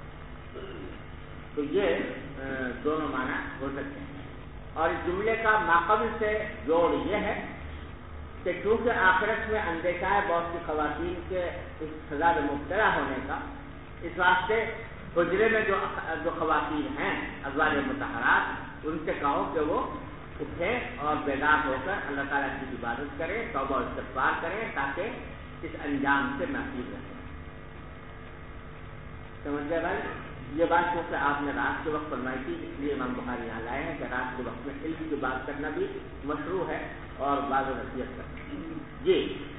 تو یہ دونوں معنی ہو سکتے ہیں۔ اور اس جملے کا ماقبل سے جوڑ یہ ہے کہ چونکہ آخرت میں اندیشہ ہے بہت سی خواتین کے اس سزا میں مبتلا ہونے کا، اس واسطے حجرے میں جو خواتین ہیں ازواج مطہرات ان سے کہو کہ وہ اٹھیں اور بیدار ہو کر اللہ تعالیٰ کی عبادت کریں، توبہ و استغفار کریں تاکہ اس انجام سے محفوظ رہیں۔ سمجھ گئے بھائی؟ یہ بات کیونکہ آپ نے رات کے وقت فرمائی تھی اس لیے امام بخاری یہاں لائے ہیں کہ رات کے وقت میں علم کی بات کرنا بھی مشروع ہے اور بعض نصیحت کرنا۔ جی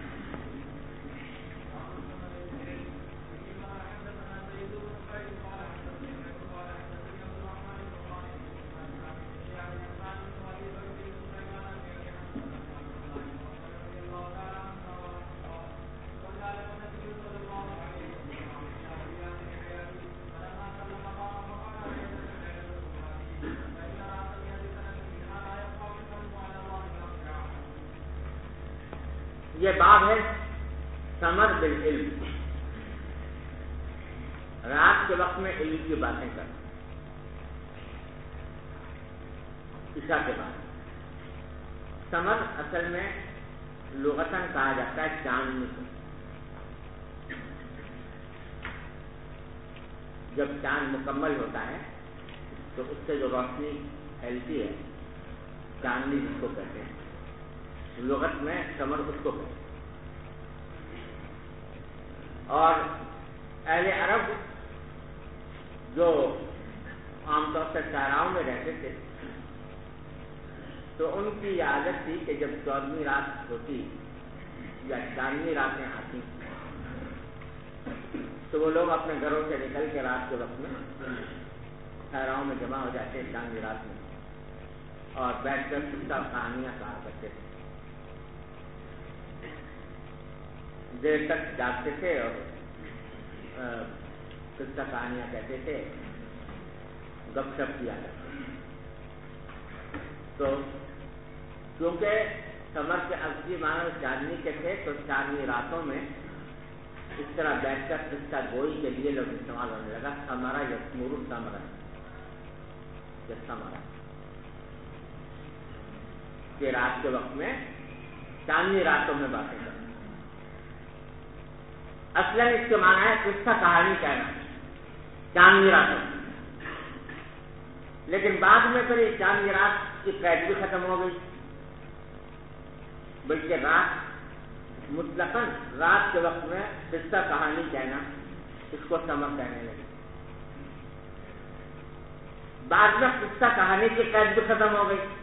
یہ باب ہے ثمر بالعلم، رات کے وقت میں علم کی باتیں کرنا عشاء کے بعد۔ ثمر اصل میں لغتاً کہا جاتا ہے چاندنی کو، جب چاند مکمل ہوتا ہے تو اس سے جو روشنی پھیلتی ہے چاندنی جس کو کہتے ہیں، لغت میں ثمر اس کو کہتے ہیں۔ اور اہل عرب جو عام طور سے صحراؤں میں رہتے تھے تو ان کی یہ عادت تھی کہ جب 14ویں رات ہوتی یا 4ویں راتیں آتی تو وہ لوگ اپنے گھروں سے نکل کے رات کے وقت میں صحراؤں میں جمع ہو جاتے 4ویں رات میں اور بیٹھ کر قصہ کہانیاں کہا کرتے تھے، دیر تک جاگتے تھے اور قصہ کہانیاں کہتے تھے، گپ شپ کیا کرتے۔ تو کیونکہ سمر کے اصلی معنی چاندنی کے تھے، تو چاندنی راتوں میں اس طرح بیٹھ کر قصہ گوئی کے لیے لوگ استعمال ہونے لگا. ہمارا یسمور السمر کہ رات کے وقت میں چاندنی راتوں میں باتیں کرنا. اصلاً اس کے معنی ہے قصہ کہانی کہنا چاندنی راتوں میں. لیکن بعد میں پھر یہ چاندنی رات کی قید بھی ختم ہو گئی، بلکہ رات مطلقاً رات کے وقت میں قصہ کہانی کہنا اس کو سمر کہنے لگے. بعد میں قصہ کہانی کی قید بھی ختم ہو گئی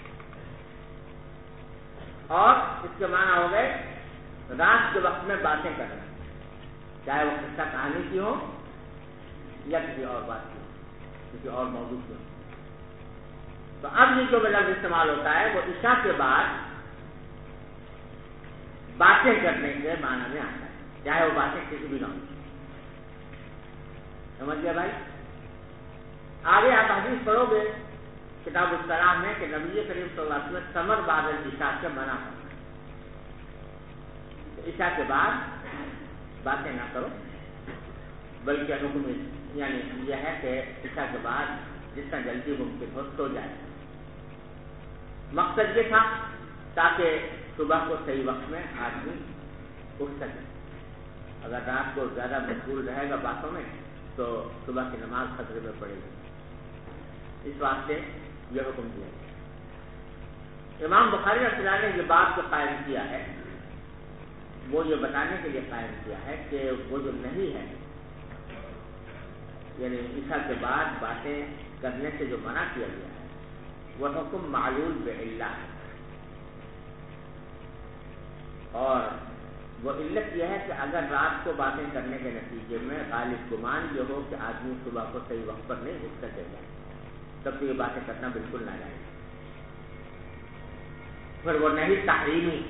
اور اس کے معنی ہو گئے رات کے وقت میں باتیں کرنا، چاہے وہ قصہ کہانی کی ہو یا کسی اور بات کی ہو، کسی اور موضوع کی ہو. تو اب یہ جو لفظ استعمال ہوتا ہے وہ عشاء کے بعد باتیں کرنے کے معنی میں آتا ہے، چاہے وہ باتیں کسی بھی نہ ہو. سمجھ گئے بھائی؟ آگے آپ حدیث پڑھو گے کتاب الصلاۃ میں کہ نبی کریم صلی اللہ علیہ وسلم سمر بعد العشاء سے منع کرنا، عشاء کے بعد باتیں نہ کرو، بلکہ حکم یعنی یہ ہے کہ عشاء کے بعد جتنا جلدی ممکن ہو سو جائے. مقصد یہ تھا تاکہ صبح کو صحیح وقت میں آدمی اٹھ سکے. اگر رات کو زیادہ مشغول رہے گا باتوں میں تو صبح کی نماز خطرے میں پڑے گی. اس واسطے یہ حکم دیا. امام بخاری رحمۃ اللہ نے یہ بات جو قائم کیا ہے وہ یہ بتانے کے لیے قائم کیا ہے کہ وہ جو نہیں ہے یعنی عشاء کے بعد باتیں کرنے سے جو منع کیا گیا ہے وہ حکم معلول بعلہ ہے. اور وہ علت یہ ہے کہ اگر رات کو باتیں کرنے کے نتیجے میں غالب گمان یہ ہو کہ آدمی صبح کو صحیح وقت پر نہیں اٹھ سکے گا تب تو یہ باتیں کرنا بالکل نہ جائے. پھر وہ نہیں تحریمی.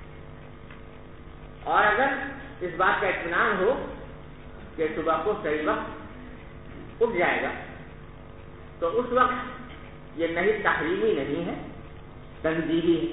اور اگر اس بات کا اطمینان ہو کہ صبح کو صحیح وقت اٹھ جائے گا تو اس وقت یہ نہیں تحریمی نہیں ہے، تنزیہی ہے.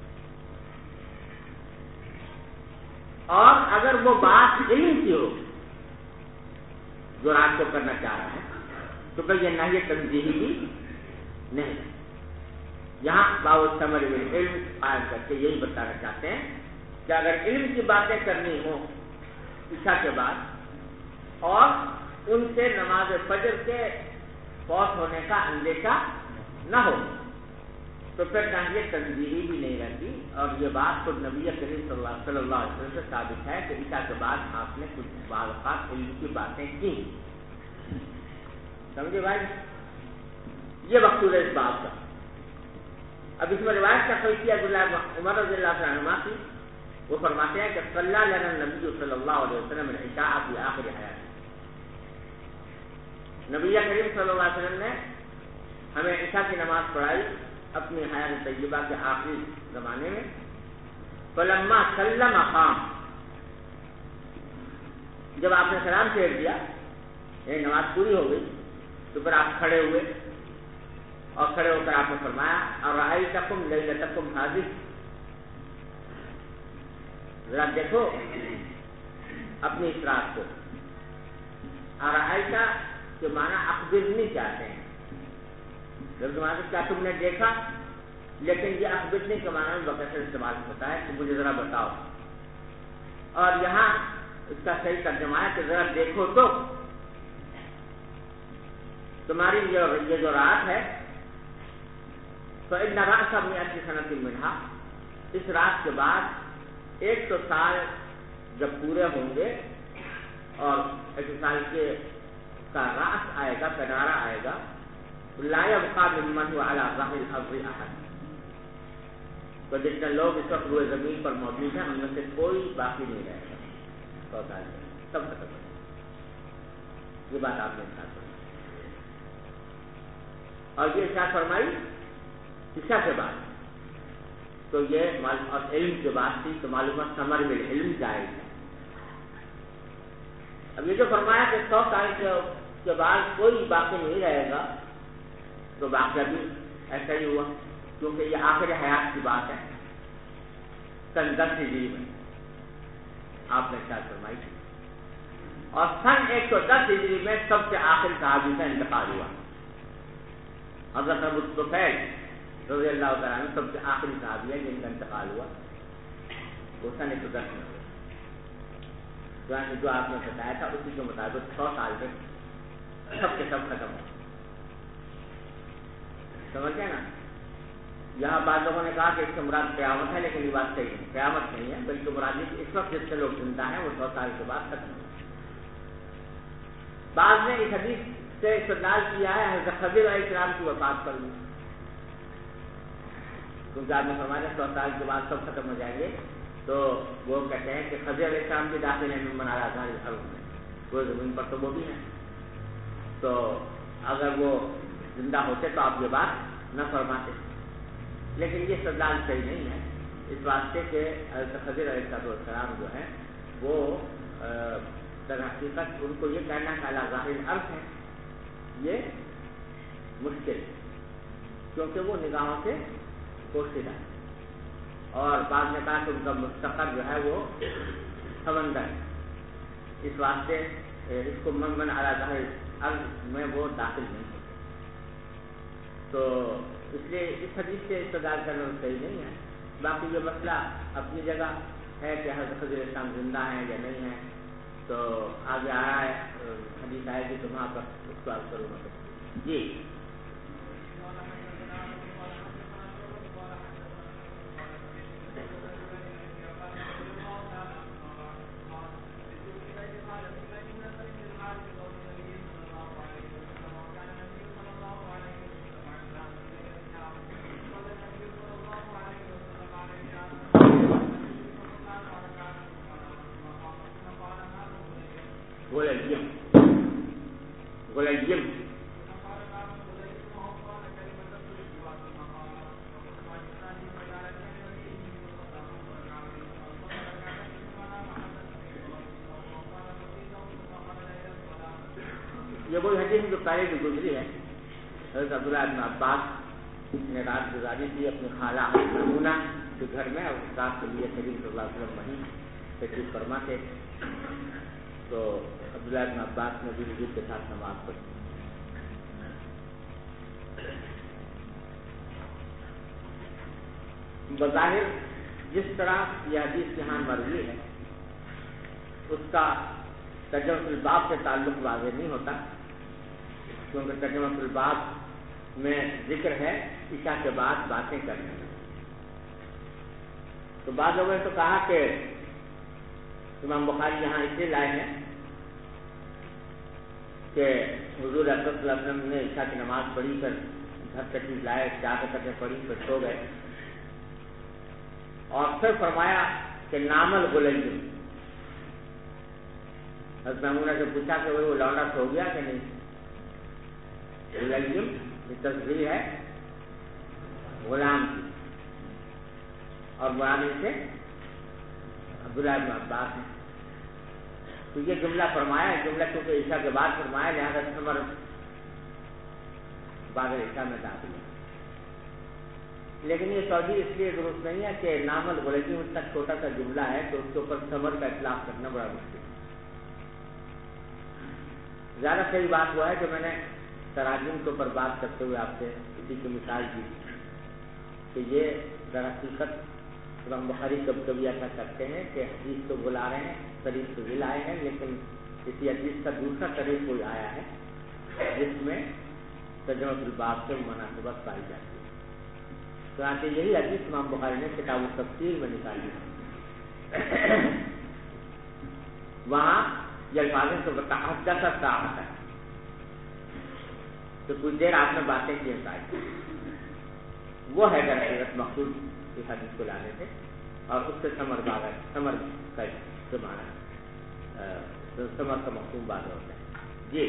اور اگر وہ بات علم کی ہو جو رات کو کرنا چاہ رہا ہے تو پھر یہ نہیں تنزیہی بھی نہیں. یہاں باب الثمر بالعلم قائم کر کے یہی بتانا چاہتے ہیں کہ اگر علم کی باتیں کرنی ہو عشاء کے بعد اور ان سے نماز فجر کے فوت ہونے کا اندیشہ نہ ہو تو پھر نہ یہ تنزیہی بھی نہیں رہتی. اور یہ بات خود نبی کریم صلی اللہ علیہ وسلم سے ثابت ہے کہ عشاء کے بعد آپ نے کچھ بعض اوقات علم کی باتیں کی. سمجھے بھائی؟ یہ مقصود ہے اس بات کا. اب اس میں روایت کا قیسی عبداللہ عمر رضی اللہ عنہما کی وہ فرماتے ہیں کہ صلی لنا النبی صلی اللہ علیہ وسلم العشاء فی آخر حیات. نبی کریم صلی اللہ علیہ وسلم نے ہمیں عشاء کی نماز پڑھائی اپنی حیات طیبہ کے آخری زمانے میں. فلما سلم قام، جب آپ نے سلام پھیر دیا یعنی نماز پوری ہو گئی تو پھر آپ کھڑے ہوئے اور کھڑے ہو کر آپ نے فرمایا ارأیتکم لیلتکم ھذہ، ذرا دیکھو اپنی اس رات کو. ارأیتا کے معنی اخبرنی چاہتے ہیں. کیا تم نے دیکھا؟ لیکن یہ اخبرنی کے معنی میں بکثرت استعمال ہوتا ہے کہ مجھے ذرا بتاؤ. اور یہاں اس کا صحیح ترجمہ ہے کہ ذرا دیکھو تو تمہاری یہ جو رات ہے فإن رأس 100 سنة منها، اس رات کے بعد 100 سال جب پورے ہوں گے اور 100 سال کے کا راس آئے گا، کنارہ آئے گا، لا يبقى ممن هو على ظهر الأرض أحد، تو جتنے لوگ اس وقت روئے زمین پر موجود ہیں ان میں سے کوئی باقی نہیں رہے گا، سب ختم ہو جائے. یہ بات آپ نے ارشاد فرمائی. اور یہ ارشاد فرمائی عشاء کے بعد، تو یہ اور علم کی بات تھی تو معلومات ثمر بالعلم جائز ہے. اب یہ جو فرمایا کہ 100 سال کے بعد کوئی باقی نہیں رہے گا تو واقعہ بھی ایسا ہی ہوا. کیونکہ یہ آخر حیات کی بات ہے، سن 10 ہجری میں آپ نے ارشاد فرمائی تھی، اور سن 110 ہجری میں سب سے آخر صحابی کا انتقال ہوا۔ حضرت ابو طفیل رضی اللہ تعالیٰ عنہ سب سے آخری صحابی ہے جن کا انتقال ہوا، وہ سن 110 میں ہوا۔ یعنی جو آپ نے بتایا تھا اسی کے مطابق 100 سال میں سب کے سب ختم ہو، سمجھ گئے نا؟ یہاں بعض لوگوں نے کہا کہ اس سے مراد قیامت ہے، لیکن یہ بات صحیح نہیں، قیامت نہیں ہے، بلکہ مراد یہ کہ اس وقت جس سے لوگ زندہ ہیں وہ 100 سال کے بعد ختم ہو۔ بعض نے اس حدیث سے استدلال کیا ہے حضرت خضر علیہ السلام کی وفات پر بھی، کیونکہ آپ نے فرمایا 100 سال کے بعد سب ختم ہو جائیں گے، تو وہ کہتے ہیں کہ خضر علیہ السلام بھی داخل ہیں من علی ظہر الارض میں، وہ زمین پر تو وہ بھی ہیں، تو اگر وہ زندہ ہوتے تو آپ یہ بات نہ فرماتے، لیکن یہ استدلال صحیح نہیں ہے، اس واسطے کہ حضرت خضر علیہ السلام جو ہیں وہ در حقیقت ان کو یہ کہنا کہ علی ظاہر الارض ہے یہ مشکل، کیونکہ وہ نگاہوں سے پوشیدہ ہے، اور بعض نے کہا کہ ان کا مستقر جو ہے وہ سمندر ہے، اس واسطے اس کو من علی ظاہر الارض میں وہ داخل نہیں ہوتے، تو اس لیے اس حدیث سے استدلال کرنا صحیح نہیں ہے۔ باقی یہ مسئلہ اپنی جگہ ہے کہ حضرت خضر علیہ السلام زندہ ہیں یا نہیں ہیں، تو آگے آ رہا ہے حدیث آئے گی تو وہاں پر اس کو آپ کروں گا جی۔ غلیم یہ وہی حدیث جو پہلے بھی گزری ہے، حضرت عبداللہ بن عباس نے رات گزاری تھی اپنی خالہ میمونہ کے گھر میں، اور رات کے لیے کریم صلی اللہ علیہ وسلم وہیں تشریف فرما تھے، تو عبداللہ بن عباس نے بھی وضو کے ساتھ نماز پڑھی۔ بظاہر جس طرح یہ حدیث یہاں مروی ہے اس کا ترجمہ الباب سے تعلق واضح نہیں ہوتا، کیونکہ ترجمہ الباب میں ذکر ہے عشاء کے بعد باتیں کرنے میں، تو بعض لوگوں نے تو کہا کہ امام بخاری یہاں اس لیے لائے ہیں کہ حضور اکرم صلی اللہ علیہ وسلم نے عشاء کی نماز پڑھی کر گھر تشریف لائے، 4 رکعتیں پڑھی پھر سو گئے، اور پھر فرمایا کہ نام الغلیم۔ حضرت میمونہ سے پوچھا کہ وہ لونڈا سو گیا کہ نہیں؟ غلیم یہ تصغیر ہے غلام کی، اور غلامی سے عبداللہ بن عباس ہے، تو یہ جملہ فرمایا ہے، جملہ کیونکہ عشاء کے بعد فرمایا لہٰذا سمر بعد عشاء میں داخل ہے، لیکن یہ توجیہ اس لیے درست نہیں ہے کہ نام الغلیم اتنا چھوٹا سا جملہ ہے تو اس کے اوپر سمر کا اطلاق کرنا بڑا مشکل ہے۔ زیادہ صحیح بات وہ ہے جو میں نے تراجم کے اوپر بات کرتے ہوئے آپ سے اسی کی مثال دی کہ یہ در حقیقت امام بخاری کبھی کبھی ایسا کرتے ہیں کہ حدیث تو بلا رہے ہیں، طریق تو بھی لائے ہیں، لیکن اسی حدیث کا دوسرا طریق کوئی آیا ہے جس میں ترجمہ الباب سے مناسبت پائی جاتی ہے، چنانچہ یہی حدیث امام بخاری نے کتاب التفسیر میں نکالی ہے، وہاں یہ الفاظ سے حدث الساعۃ ہے، تو کچھ دیر آپ نے باتیں کی ہیں، وہ ہے در حقیقت مقصود اس حدیث کو لانے سے، اور اس سے ثمر کا استعمال ثمر کا مفہوم بات ہوتا ہے جی۔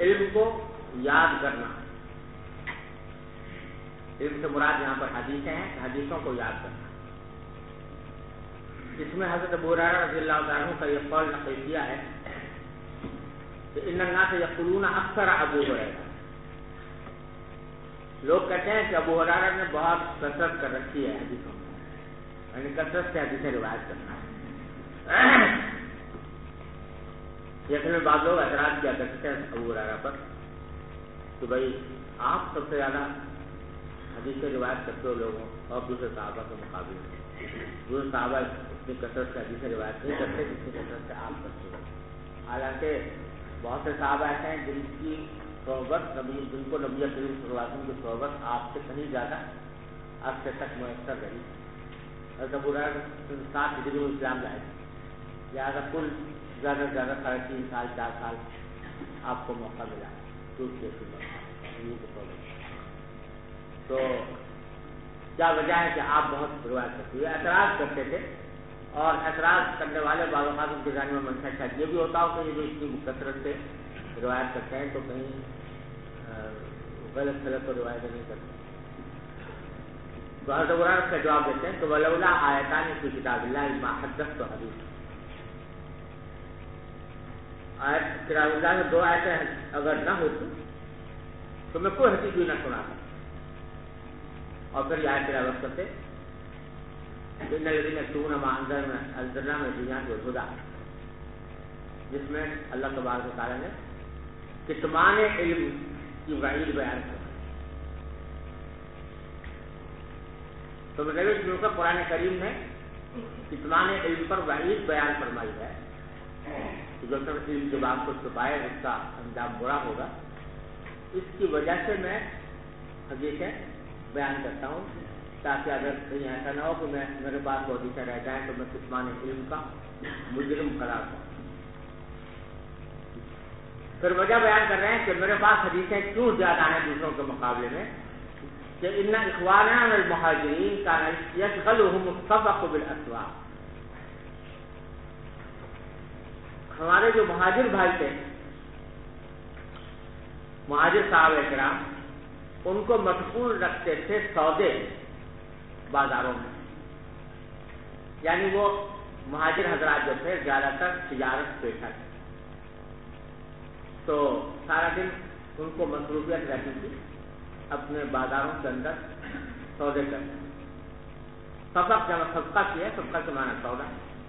علم کو یاد کرنا، علم سے مراد یہاں پر حدیثیں ہیں، حدیثوں کو یاد کرنا. اس میں حضرت ابو ہریرہ رضی اللہ تعالیٰ عنہ کا یہ قول نقل کیا ہے کہ ان الناس یقولون اکثر ابو ہریرہ، لوگ کہتے ہیں کہ ابو ہریرہ نے بہت کثرت کر رکھی ہے حدیثوں میں، یعنی کثرت سے حدیثیں روایت کرنا ہے. جیسے میں بعض لوگ اعتراض کیا کرتے ہیں ابو ہریرہ پر کہ بھائی آپ سب سے زیادہ حدیثیں روایت کرتے ہو لوگوں اور دوسرے صحابہ کے مقابلے میں، دوسرے صحابہ اتنی کثرت سے حدیثیں روایت نہیں کرتے جتنی کثرت سے آپ کرتے ہو. حالانکہ بہت سے صحابہ ایسے ہیں جن کی صحبت جن کو نبی کریم صلی اللہ علیہ وسلم کی صحبت آپ سے کہیں زیادہ عرصے تک میسر رہی. حضرت ابو ہریرہ 7 ہجری میں اسلام لائے، لہٰذا کل زیادہ سے زیادہ 3.5 سال 4 سال آپ کو موقع ملا تو کیا وجہ ہے کہ آپ بہت روایت کرتے ہوئے اعتراض کرتے تھے. اور اعتراض کرنے والے بعض اوقات ان کے ذہن میں منشا شاید یہ بھی ہوتا ہو کہ یہ جو اتنی کثرت سے روایت کرتے ہیں تو کہیں غلط تو روایت نہیں کرتے. تو حضرت ابو ہریرہ کا جواب دیتے ہیں کہ ولولا آیتان فی کتاب اللہ ما حدثت حدیث، کتاب اللہ میں 2 آیتیں اگر نہ ہوتی تو میں کوئی حدیث بھی نہ سناتا. اور پھر یہ آیت تلاوت کرتے ان الذین یکتمون ما انزلنا من البینات والہدی، جس میں اللہ تبارک و تعالیٰ نے کتمان علم کی وعید بیان کی. تو نبی صلی اللہ قرآن کریم میں کتمان علم پر وعید بیان فرمائی ہے کہ جو سب علم کے باب کو چھپائے اس کا انجام برا ہوگا. اس کی وجہ سے میں حدیثیں بیان کرتا ہوں تاکہ اگر کہیں ایسا نہ ہو کہ میرے پاس وہ حدیثیں رہ جائیں تو میں کتمان علم کا مجرم قرار ہوں. پھر وجہ بیان کر رہے ہیں کہ میرے پاس حدیثیں کیوں زیادہ ہیں دوسروں کے مقابلے میں کہ ان اخواننا من المہاجرین کان یشغلهم السبق بالاسواق، ہمارے جو مہاجر بھائی تھے، مہاجر صحابہ کرام، ان کو مشغول رکھتے تھے سودے بازاروں میں. یعنی وہ مہاجر حضرات جو تھے زیادہ تر تجارت پیشہ تھے تو سارا دن ان کو مصروفیت رہتی تھی اپنے بازاروں کے اندر سودے کرنے. سبق جب صدقہ کیا ہے، صدقہ کے معنی سودا،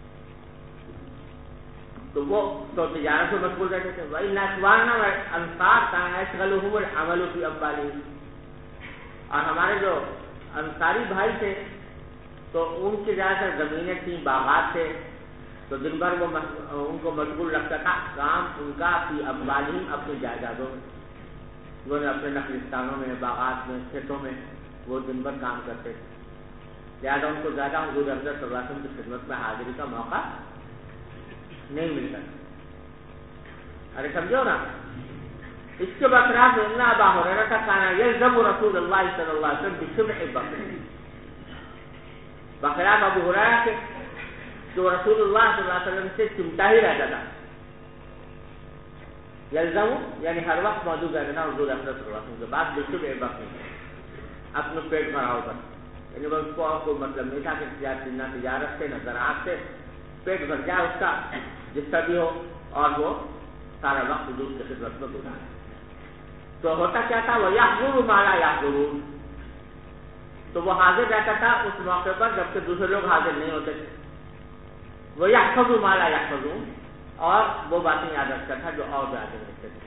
تو وہ تو تجارت سے مشغول رہتے تھے. وَإِنَّ إِخْوَانَنَا الْأَنصَارَ كَانَ يَشْغَلُهُمُ الْعَمَلُ فِي أَمْوَالِهِمْ، اور ہمارے جو انصاری بھائی تھے تو ان کی زیادہ تر زمینیں تھیں، باغات تھے، تو دن بھر وہ ان کو مشغول رکھتا تھا کام ان کا فی اموالہم، اپنی جائیدادوں میں. انہوں نے اپنے نخلستانوں میں، باغات میں، کھیتوں میں وہ دن بھر کام کرتے تھے. لہٰذا ان کو زیادہ حضور حضرت صلی اللہ علیہ وسلم کی خدمت میں حاضری کا موقع نہیں ملتا. ارے سمجھو نا. اس کے برخلاف ان ابا ہریرہ کان یلزم رسول اللہ صلی اللہ علیہ وسلم بسمع بکر، بخلاف ابو ہریرہ کے جو رسول اللہ صلی اللہ علیہ وسلم سے چمٹا ہی رہتا تھا. یلزم یعنی ہر وقت موجود رہنا حضور حضرت صلی اللہ علیہ وسلم کے بعد بسمع بکر، اپنے پیٹ بھرا ہوگا. یعنی وہ اس کو اور کوئی مطلب نہیں تھا کہ نہ تجارت سے نہ زراعت سے پیٹ بھر جائے اس کا جس کا بھی ہو، اور وہ سارا وقت حضور کی خدمت میں گزارے. تو ہوتا کیا تھا، وہ یحضر ما لا یحضرون، تو وہ حاضر رہتا تھا اس موقع پر جبکہ دوسرے لوگ حاضر نہیں ہوتے تھے. وہ یحفظ ما لا یحفظون، اور وہ باتیں یاد رکھتا تھا جو اور زیادہ رکھتے تھے.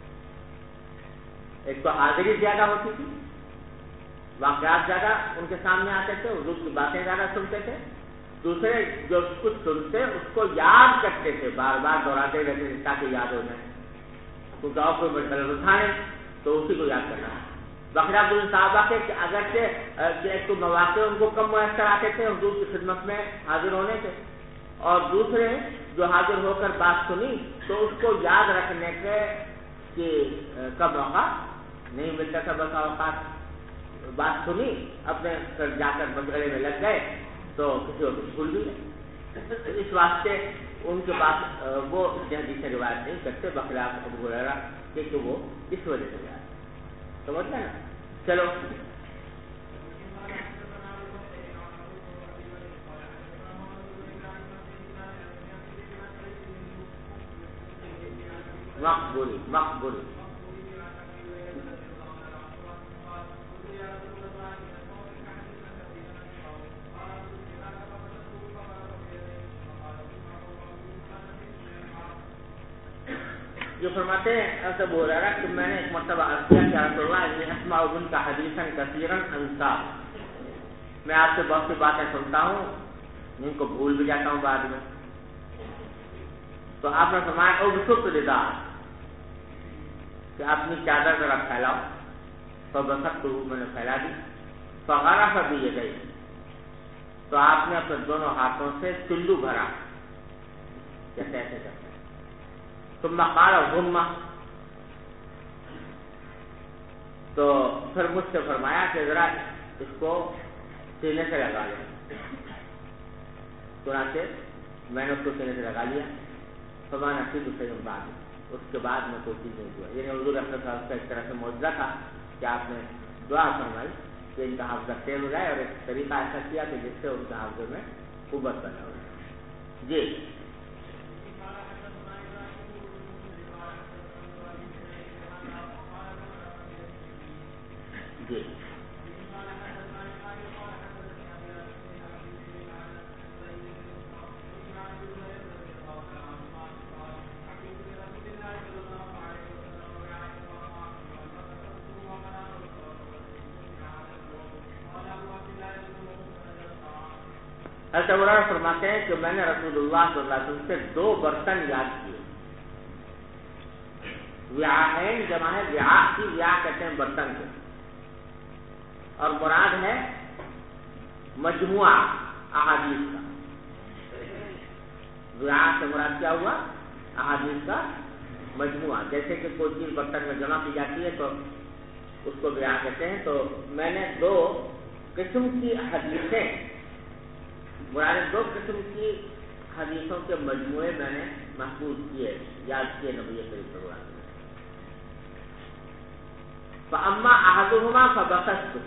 ایک تو حاضری زیادہ ہوتی تھی، واقعات زیادہ ان کے سامنے آتے تھے، حضور کی باتیں زیادہ سنتے تھے. دوسرے جو کچھ سنتے اس کو یاد کرتے تھے، بار بار دہراتے رہتے تھے تاکہ یاد ہو جائے. کیونکہ اور کوئی مشغلہ اٹھائے تو اسی کو یاد کرنا ہے. بخلاف دوسرے صحابہ کے کہ اگرچہ ایک تو مواقع ان کو کم میسر آتے تھے حضور کی خدمت میں حاضر ہونے کے، اور دوسرے جو حاضر ہو کر بات سنی تو اس کو یاد رکھنے کے کا موقع نہیں ملتا تھا. بس اوقات بات سنی، اپنے جا کر مشغلے میں لگ گئے تو کسی اور کو بھول بھی گئے. اس واسطے ان کے پاس وہ حدیث سے روایت نہیں کرتے بخلاف ابو ہریرہ کہ وہ اس وجہ سے آتے. سمجھ گئے نا؟ چلو مقبولی جو فرماتے ہیں ابو ہریرہ کہ میں نے ایک مرتبہ عرض کیا کہ رسول اللہ انی اسمع منک حدیثا کثیرا انسا، میں آپ سے بہت سی باتیں سنتا ہوں جن کو بھول بھی جاتا ہوں بعد میں. تو آپ نے فرمایا ابسط رضا کہ اپنی چادر ذرا پھیلاؤ. فبسطت، میں نے پھیلا دی. فغرف بیدیہ، تو آپ نے اپنے دونوں ہاتھوں سے چلو بھرا جیسے ایسے کرتے. ثم قال غم، تو پھر مجھ سے فرمایا کہ ذرا اس کو سینے سے لگا لیں. چنانچہ میں نے اس کو سینے سے لگا لیا. فما نسیت شیئا بعد، اس کے بعد میں کوئی چیز نہیں ہوا. یعنی حضور اکرم صلی اللہ علیہ وسلم کا ایک طرح سے معجزہ تھا کہ آپ نے دعا فرمائی کہ ان کا حافظہ تیز ہو جائے، اور ایک طریقہ ایسا کیا کہ جس سے ان کے حافظے میں قوت پیدا ہو جائے. جی جی حضرت ابو ہریرہ فرماتے ہیں کہ میں نے رسول اللہ صلی اللہ علیہ وسلم سے 2 برتن یاد کیے. وعاءین جمع ہے وعاء کی، وعاء کہتے ہیں برتن کو، اور مراد ہے مجموعہ احادیث کا. وعاء سے مراد کیا ہوا؟ احادیث کا مجموعہ. جیسے کہ کوئی چیز برتن میں جمع کی جاتی ہے تو اس کو وعاء کہتے ہیں. تو میں نے 2 قسم کی حدیثیں، مراد 2 قسم کی حدیثوں کے مجموعے میں نے محفوظ کیے، یاد کیے نبی کریم صلی اللہ علیہ وسلم. فاما احدهما فبسطت،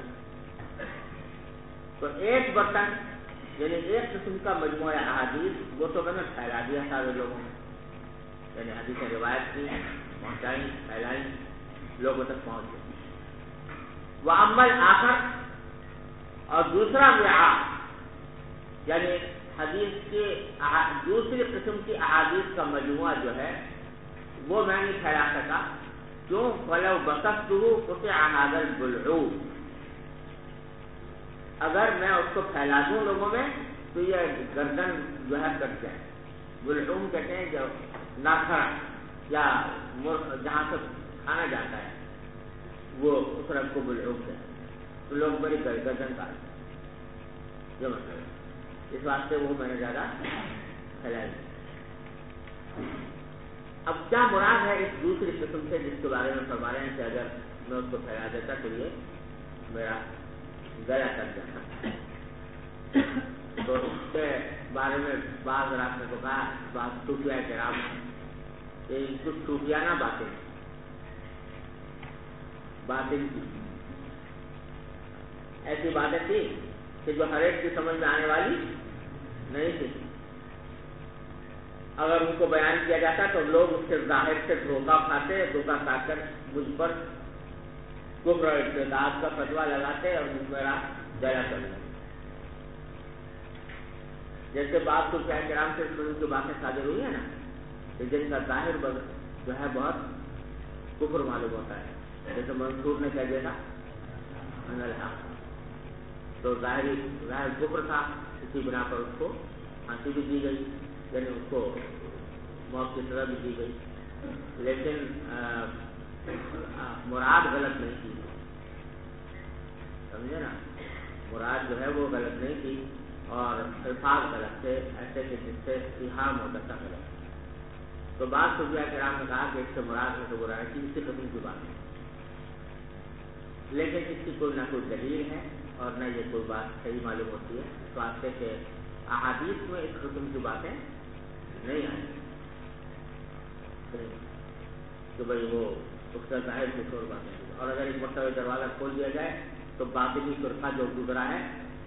تو ایک برتن یعنی ایک قسم کا مجموعہ احادیث وہ تو میں نے پھیلا دیا سارے لوگوں میں، یعنی حدیث روایت کی، پہنچائی، پھیلائی، لوگوں تک پہنچ گئی. واما الاخر، اور دوسرا وعاء یعنی حدیث کی دوسری قسم کی احادیث کا مجموعہ جو ہے وہ میں نہیں پھیلا سکا. کیوں؟ فلو بسطته قطع هذا البلعوم، اگر میں اس کو پھیلا دوں لوگوں میں تو یہ گردن جو ہے کٹ جائے. بلعوم کہتے ہیں جو ناکھرا یا جہاں سے کھانا جاتا ہے وہ اس رنگ کو بلعوم کہتے ہیں. تو لوگ بڑی گردن کاٹتے ہیں، یہ مطلب ہے. اس واسطے وہ میں نے زیادہ پھیلائی. اب کیا مراد ہے اس دوسری قسم سے جس کے بارے میں فرما رہے ہیں کہ اگر میں اس کو پھیلا دیتا تو یہ میرا گلا کٹ جاتا. تو اس کے بارے میں بعض رات نے تو کہا، بعض صوفیاء کرام کچھ صوفیانہ باتیں کی، ایسی باتیں تھی کہ جو ہر ایک کی سمجھ میں آنے والی نہیں تھی. اگر ان کو بیان کیا جاتا تو لوگ اس کے ظاہر سے دھوکہ کھاتے، دھوکہ کھا کر مجھ پر کفر اور ارتداد کا فتویٰ لگاتے اور مجھ میرا گلا کر دیتے. جیسے بعض صوفیاء کرام سے کی باتیں صادر ہوئی ہیں نا کہ جن کا ظاہر جو ہے بہت کفر معلوم ہوتا ہے. جیسے منصور نے کہہ دیا تھا ان الحق، تو ظاہر کفر تھا، اسی بنا پر اس کو پھانسی بھی دی گئی، یعنی اس کو موت کی سزا بھی دی گئی. لیکن مراد غلط نہیں تھی، سمجھے نا؟ مراد جو ہے وہ غلط نہیں تھی اور الفاظ غلط تھے، ایسے کہ جس سے اتہام ہوتا تھا غلط. تو بعض صوفیاء کرام نے کہا کہ اس سے مراد ہے تو برائے کی اسی قسم کی بات ہے، لیکن اس کی کوئی نہ کوئی دلیل ہے اور نہ یہ کوئی بات صحیح معلوم ہوتی ہے. تو آپ کہ احادیث میں اس قسم کی باتیں نہیں آئی کہ بھائی وہ اس کا ظاہر کچھ اور باتیں ہیں. اور اگر ایک مرتبہ دروازہ کھول دیا جائے تو باطنی فرقہ جو گزرا ہے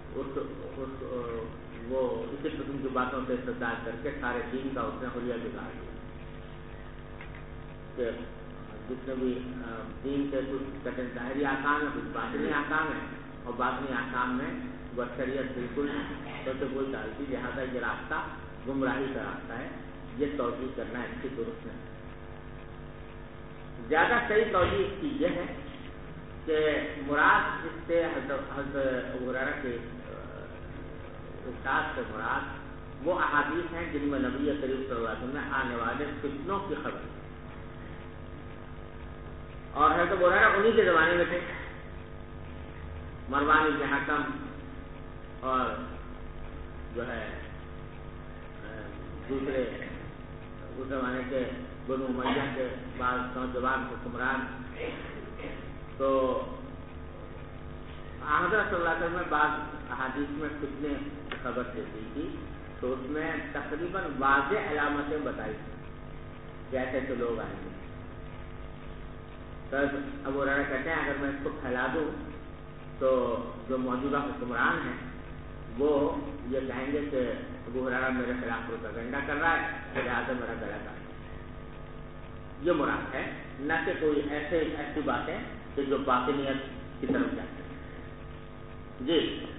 وہ اسی قسم کی باتوں سے استدلال کر کے سارے دین کا اس نے حلیہ بگاڑ دیا کہ جتنے بھی دین کے کچھ کٹن ظاہری احکام ہیں کچھ باطنی احکام ہیں اور باطنی احکام میں وہ شریعت بالکل تو کوئی ڈالتی لہٰذا یہ راستہ گمراہی کا راستہ ہے. یہ توجہ کرنا اس کی درست نہیں. زیادہ صحیح توجہ اس کی یہ ہے کہ مراد اس سے حضرت ابو ہریرہ کے ارشاد سے مراد وہ احادیث ہیں جن میں نبی کریم صلی اللہ علیہ وسلم میں آنے والے فتنوں کی خبر ہے. اور حضرت ابو ہریرہ انہی کے زمانے میں تھے. مروان بن حکم اور جو ہے دوسرے اس زمانے کے بنو امیہ کے بعض نوجوان حکمران تو حضرت صلی اللہ علیہ وسلم میں بعض احادیث میں فتنے کی خبر دیتی تھی تو اس میں تقریباً واضح علامتیں بتائی تھیں کہ ایسے ایسے لوگ آئیں گے. تو ابو ہریرہ کہتے ہیں اگر میں اس کو پھیلا دوں تو جو موجودہ حکمران ہیں وہ یہ کہیں گے کہ ابو ہریرہ میرے خلاف پروپیگنڈا کر رہا ہے لہٰذا میرا گلا کاٹ. یہ مراد ہے نہ کہ کوئی ایسی باتیں کہ جو باطنیت کی طرف جاتے ہیں. جی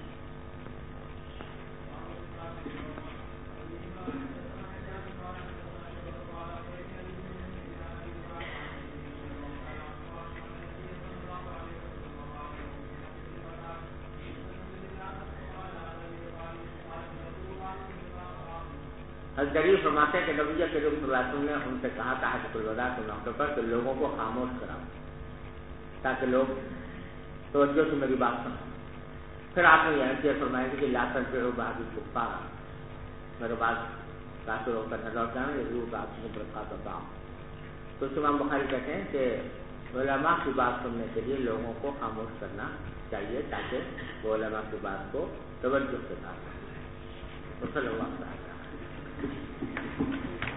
حضرت فرماتے ہیں کہ نبی کریم صلی اللہ علیہ وسلم نے ان سے کہا تھا حجۃ الوداع کے موقع پر کہ لوگوں کو خاموش کراؤ تاکہ لوگ توجہ سے میری بات سنیں. پھر آپ نے یہ فرمایا کہ لا تنفروا بعد الكفار میرے بعد کافروں کا نہ لوٹ جانا ضرور بات میں برکات بتاؤ. تو امام بخاری کہتے ہیں کہ علماء کی بات سننے کے لیے لوگوں کو خاموش کرنا چاہیے تاکہ وہ علماء کی بات کو توجہ سے سنیں. صلی اللہ علیہ وسلم.